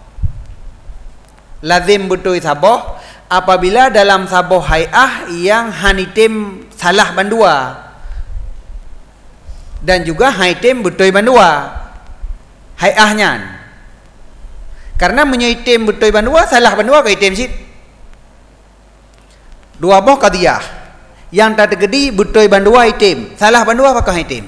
Lazim butoi saboh apabila dalam saboh hai'ah yang hanitim salah bandua dan juga haitim butoi bandua hai'ahnya. Karena menyaitim butoi bandua salah bandua ke itim sit. Dua boh qadiyah yang tak tergedi butoi bandua itim salah bandua apakah itim?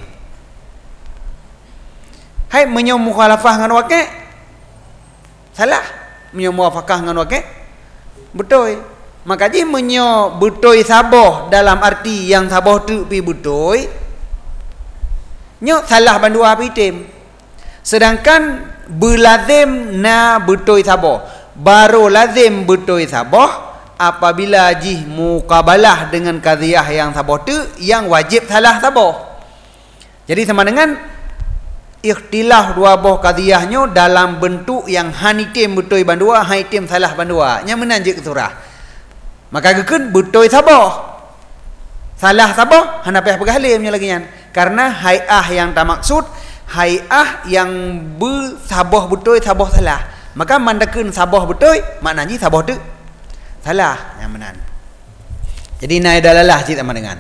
Hai menyo mukhalafah dengan wakil salah, menyo muwafaqah dengan wakil betul. Maka ji menyo betul saboh dalam arti yang saboh tu pi betul nyo salah bandua pi tim. Sedangkan belazim na betul saboh baru lazim betul saboh apabila ji muqabalah dengan qadiyah yang saboh tu yang wajib salah saboh. Jadi sama dengan ikhtilaf dua boh qadiyahnya dalam bentuk yang hanitim betul bandua haitim salah bandua nya menanjik surah. Maka gekun betul saboh salah saboh hana payah pegalim nya lagi nyan. Karena hai'ah yang tak maksud hai'ah yang bersabah betul sabah salah, maka mandakeun sabah betul maknanya sabah tu salah yang benar. Jadi naik dalalah cik sama dengan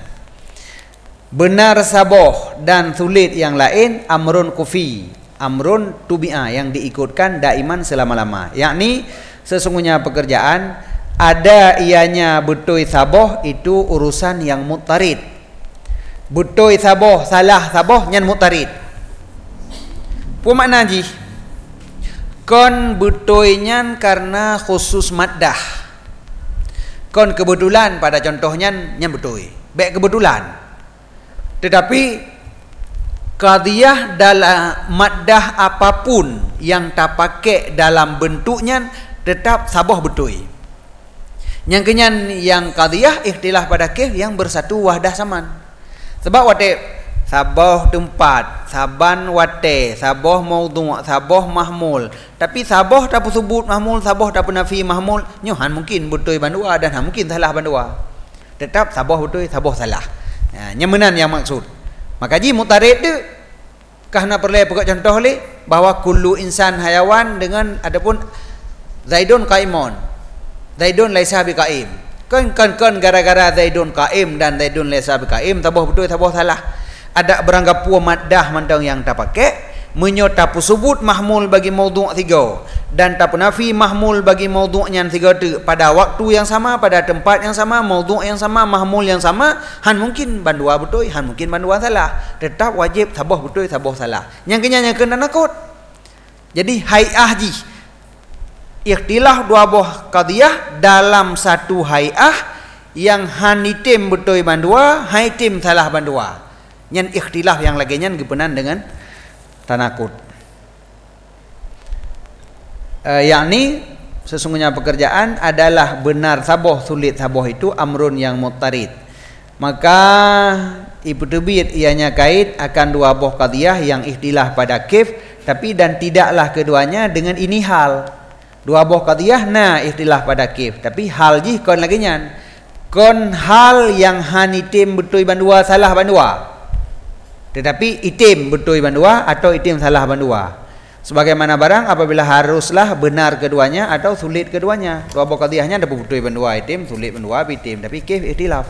benar sabah dan sulit yang lain amrun kufi, amrun tubi'ah yang diikutkan daiman selama-lama, yakni sesungguhnya pekerjaan ada ianya betul sabah itu urusan yang mutarid. Betul sabah salah sabah nyan mutarid. Apa makna ji? Kon betul nyan karena khusus maddah. Kon kebetulan pada contohnya nyan betul. Baik kebetulan. Tetapi qadiyah dalam maddah apapun yang tak pakai dalam bentuknya tetap sabah betul. Yang kenyan yang qadiyah ikhtilaf pada kif yang bersatu wahdah saman. Sebab wate sabah tempat, saban wate, sabah maudhu', sabah mahmul. Tapi sabah tak sebut mahmul, sabah tak nafi mahmul, nyohan mungkin betul bandua dan mungkin salah bandua. Tetap sabah betul, sabah salah. Nyamenan yang maksud. Maka ji mutarid tu kahna perlu pokok contoh le bahawa kullu insan hayawan dengan adapun Zaidun qaimun. Zaidun laisa biqaim. Kan gara-gara Zaidun qaim dan Zaidun laisa biqaim tabah betul tabah salah. Ada beranggapu maddah mandang yang tak pakai menyota pusubut mahmul bagi maudhu' tiga dan tak nafi mahmul bagi maudhu' yang tiga tu pada waktu yang sama, pada tempat yang sama, maudhu' yang sama, mahmul yang sama, han mungkin bandua betul, han mungkin bandua salah. Tetap wajib sabah betul sabah salah. Yang kenyanya kena nakut. Jadi hai'ah ji ikhtilaf dua buah qadiyah dalam satu hai'ah yang han itim betul bandua, haitim salah bandua. Yang ikhtilaf yang laginya gepenan dengan tanakut. Yakni sesungguhnya pekerjaan adalah benar sabah sulit sabah itu amrun yang mutarid. Maka ibu tebit ianya kait akan dua buah qadiyah yang ikhtilaf pada kif, tapi dan tidaklah keduanya dengan ini hal. Dua buah qadiyah na ikhtilaf pada kif, tapi hal ji kon laginya kon hal yang hanitim betul bandua salah bandua. Tetapi itim betul bandua atau itim salah bandua. Sebagaimana barang apabila haruslah benar keduanya atau sulit keduanya. Dua buah qadiyahnya ada betul bandua itim, sulit bandua itim, tapi kif ikhtilaf.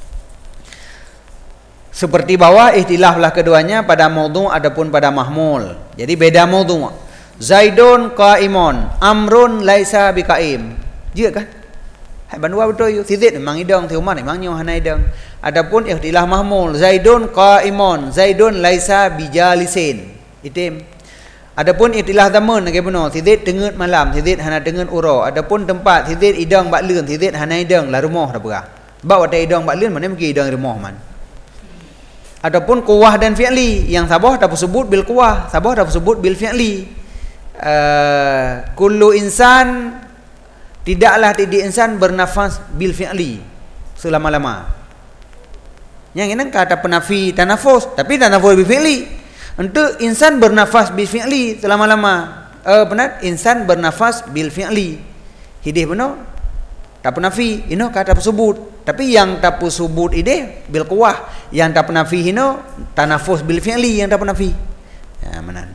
Seperti bawah ikhtilaflah keduanya pada maudhu' adapun pada mahmul. Jadi beda maudhu'. Zaidun qaimun, amrun laisa biqaim. Dia kan? Hai bandua betul you. Sidit memang idang, Umar memang nyoh hana idang. Adapun ikhtilaf mahmul, Zaidun qaimun, Zaidun laisa bijalisin. Itim. Adapun ikhtilaf zaman lagi benar, sidit tengut malam, sidit hana tengut ura. Adapun tempat, sidit idang bak leun, sidit hana idang la rumah dah berah. Bau ada idang bak leun mana mungkin idang rumah man. Adapun quwah dan fi'li, yang sabah tak sebut bil quwah, sabah tak sebut bil fi'li. Kullu insan, tidaklah tidik insan bernafas bil fi'li selama-lama. Yang ini kata penafi tanafus, tapi tanafus bil fi'li. Untuk insan bernafas bil fi'li selama-lama. Benar, insan bernafas bil fi'li. Hidih benar. Tak penafi, ini kata sebut. Tapi yang tak sebut ini bil quwah, yang tak penafi ini tanafus bil fi'li yang tak penafi. Ya, benar.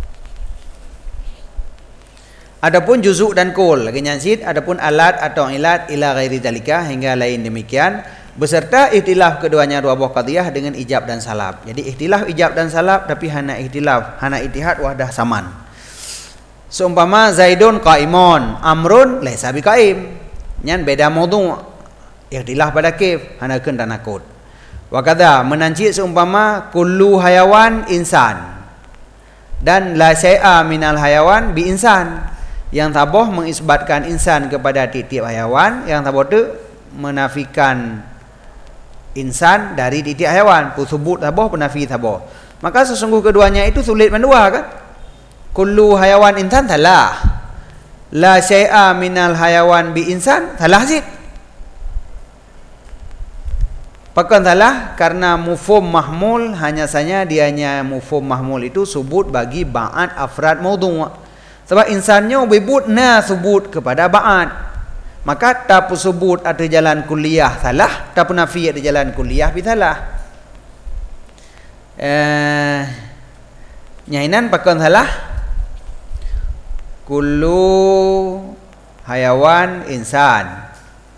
Adapun juzuk dan kul lagi nyansit, adapun alat atau ilat ila ghairi dalika hingga lain demikian, beserta ikhtilaf keduanya dua buah qadiyah dengan ijab dan salab. Jadi ikhtilaf ijab dan salab tapi hana ikhtilaf, hana ittihad wahdah saman. Seumpama Zaidun qaimun, amrun laisa biqaim. Nyan beda maudhu'. Ikhtilaf pada kif hana keun tanakut. Wa kadza menancik seumpama kullu hayawan insan. Dan la syai'a minal hayawan bi insan. Yang tabah mengisbatkan insan kepada tiap hayawan, yang tabah tu menafikan insan dari tiap hayawan. Pusubut tabah, penafi tabah. Maka sesungguh keduanya itu sulit mendua kan? Kullu hayawan insan salah. La syai'a minal hayawan bi insan salah zid. Pakan salah karena mufhum mahmul hanya saja dianya mufhum mahmul itu subut bagi ba'at afrad maudhu'. Sebab insannya bebut na sebut kepada ba'at. Maka tak sebut ada jalan kuliah salah, tak nafi ada jalan kuliah bi salah. Nyainan pakon salah kullu hayawan insan.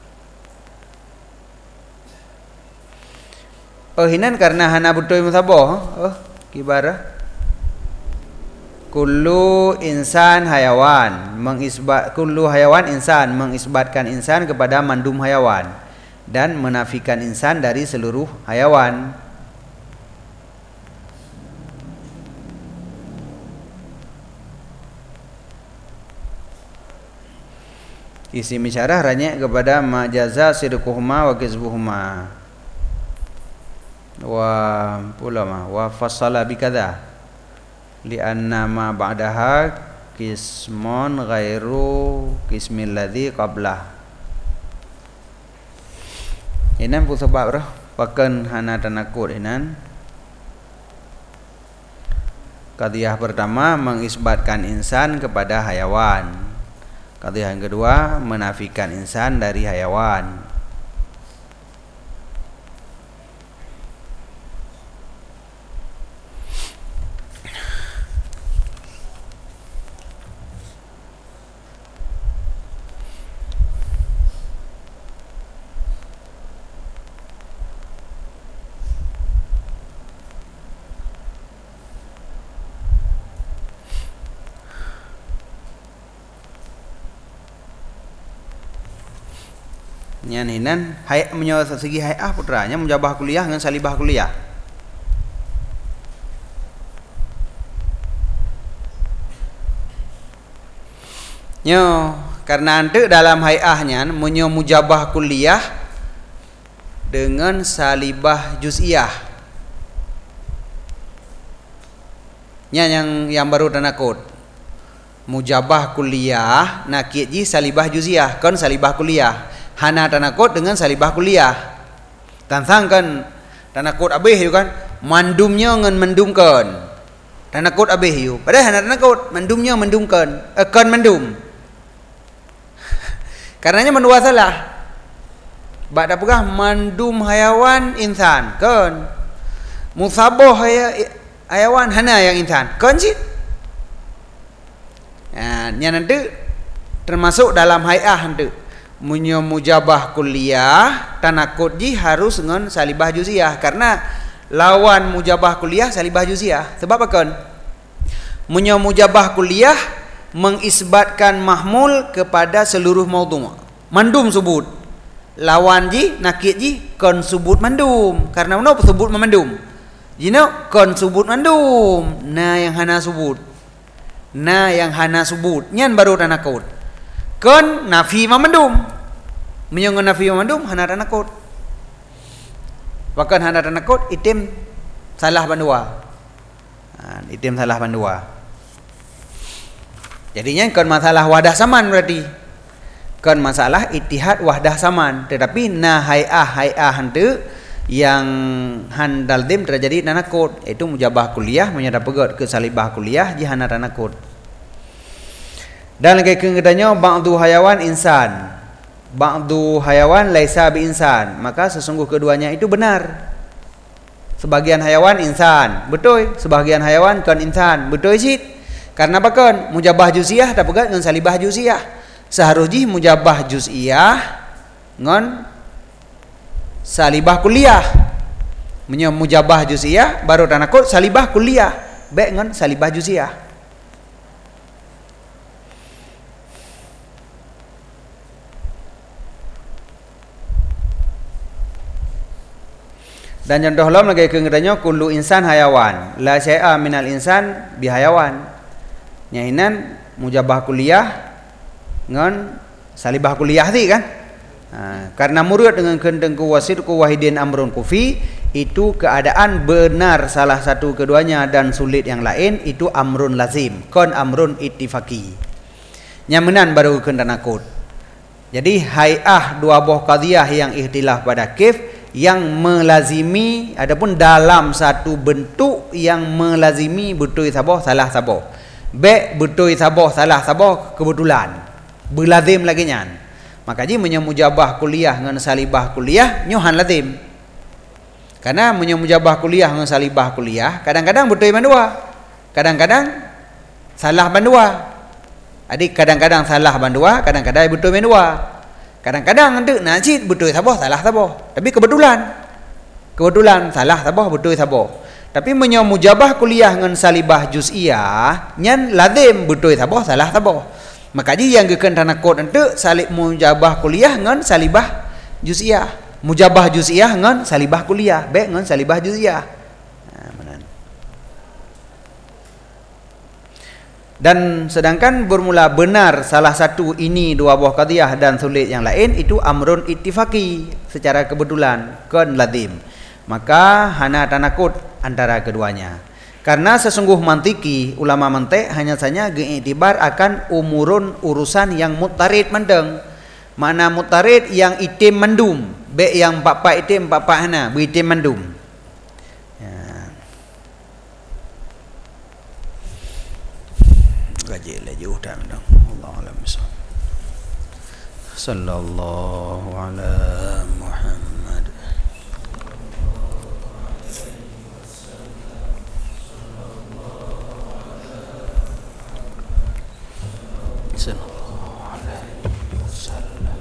Hinan karena hana betul musabah. Kibara kullu insan hayawan, mengisbat kullu hayawan insan, mengisbatkan insan kepada mandum hayawan dan menafikan insan dari seluruh hayawan. Isim isyarah ranya kepada majaza sidquhuma wa kizbuhuma wa ulama wa fassala bikadza li'anna ma ba'daha qismun ghairu qismil ladzi qablah. Inan pun sebab dah pakan hana tanakut inan. Qadiyah pertama mengisbatkan insan kepada hayawan. Qadiyah yang kedua menafikan insan dari hayawan. Nyan hinan hayat menyo segi hayah putranya menjabah kuliah dengan salibah kuliah. Nyo karena ante dalam hayahnya menyo mujabah kuliah dengan salibah juz'iyah. Nyan yang baru tanakut. Mujabah kuliah nakit ji salibah juz'iyah kon salibah kuliah. Hana tanakut dengan salibah kuliah. Tansangkan tanakut abih you kan mandumnya ngan mendumkan. Tanakut abih you. Padahal hana tanakut mandumnya mendumkan. Kan mendum. Karenanya mendua salah. Bak dapukah mandum hayawan insan kan. Musabah hayawan hana yang insan. Kan sih? Nya nanti termasuk dalam hayah nanti. Munyo mujabah kuliah tanakut ji harus dengan salibah juz'iyah karena lawan mujabah kuliah salibah juz'iyah. Sebab apa kan? Munyo mujabah kuliah mengisbatkan mahmul kepada seluruh maudhu'. Mandum subut. Lawan ji nakit ji kon subut mandum. Karena mana subut memandum? Jino kon subut mandum. Nah yang hana subut. Nah yang hana subut nyan baru tanakut. Kon nafi memandum. Menyong nafi memandum hana tanakut. Bahkan hana tanakut itim salah bandua. Itim salah bandua. Jadinya kon masalah wadah saman berarti. Kon masalah ittihad wahdah saman. Tetapi na hayah hante yang handal dim terjadi tanakut. Itu mujabah kuliah menyerap pegot ke salibah kuliah ji hana tanakut. Dan lagi kemudiannya ba'du hayawan insan. Ba'du hayawan laisa bi insan. Maka sesungguh keduanya itu benar. Sebagian hayawan insan, betul. Sebagian hayawan kan insan, betul sih. Karena apa kan? Mujabah juz'iyah tak pegat dengan salibah juz'iyah. Seharusnya mujabah juz'iyah dengan salibah kuliah. Mujabah juz'iyah baru tanakut salibah kuliah. Baik dengan salibah juz'iyah. Dan contoh lain lagi kemudiannya kullu insan hayawan la syai'a minal insan bihayawan. Nyahinan mujabah kuliah dengan salibah kuliah tadi kan. Karena murud dengan kendengku wasidku wahidin amrun kufi itu keadaan benar salah satu keduanya dan sulit yang lain itu amrun lazim kon amrun ittifaqi. Nyamenan baru kendanakut. Jadi hayah dua buah qadiyah yang ikhtilaf pada kif yang melazimi adapun dalam satu bentuk yang melazimi betul sabah salah sabah. Baik betul sabah salah sabah kebetulan. Berlazim lagi nyan. Maka ji menyamujabah kuliah dengan salibah kuliah nyuhan lazim. Karena menyamujabah kuliah dengan salibah kuliah kadang-kadang betul mandua. kadang-kadang salah bandua. Adik kadang-kadang salah bandua, kadang-kadang betul bandua. Kadang-kadang ndek najid betul sabah, salah sabah. Tapi kebetulan salah sabah, betul sabah. Tapi menyo mujabah kuliah ngan salibah juz'iyah, nyan lazim betul sabah, salah sabah. Maka ji yang gekan tanakut ente salib mujabah kuliah ngan salibah juz'iyah. Mujabah juz'iyah ngan salibah kuliah, baik ngan salibah juz'iyah. Dan sedangkan bermula benar salah satu ini dua buah qadiyah dan sulit yang lain itu amrun ittifaqi secara kebetulan kan lazim. Maka hana tanakut antara keduanya. Karena sesungguh mantiki ulama mantik hanya saja geiktibar akan umurun urusan yang mutarid mendeng. Mana mutarid yang itim mendum, baik yang pak itim pak hana itim mendum. Gaji lagi udah mendang. Allahu a'lam bishawab. Sallallahu ala Muhammad. Sallallahu alaihi wasallam.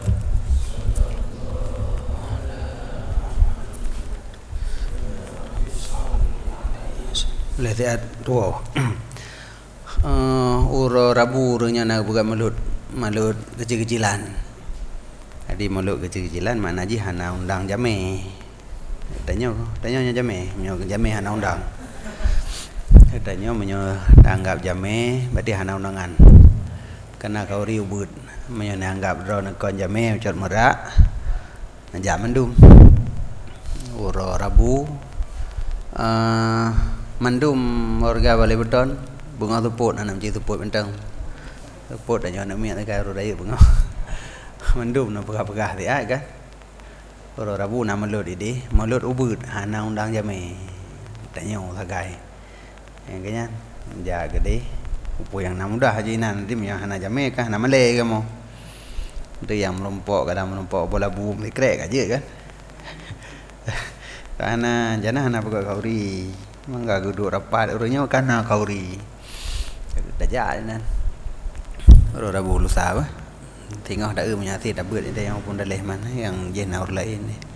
Lezat dua. Ura Rabu renya nak bukan malut kecil-kecilan. Jadi malut kecil-kecilan makna ji hana undang jame. Tanya jame, menyo jame hana undang. Tanya menyo tanggap jame berarti hana undangan. Karena kau riubut menyo anggap ro nak kon jame ucat merak. Najak mendum. Ura Rabu mendum warga Balai Beton. Bunga tuput anak macam tuput bentang. Tuput dah jangan nak miak dekat rodai bunga. Mendum nak pegah-pegah dia kan. Ora Rabu nak melut ini, melut ubud hana undang jame. Tanya sagai. Yang kanya jaga deh. Upo yang nak mudah haji nanti yang hana jame kah nak male ke mo. Itu yang melompok kadang melompok bola bu mikrek aja kan. Karena jana hana pegah kauri. Mangga duduk rapat orangnya kana kauri. Dah jalan Ora Rabu lusa apa. Tengok dak menyati dak beut dia yang pun daleh mana yang jenau lain ni.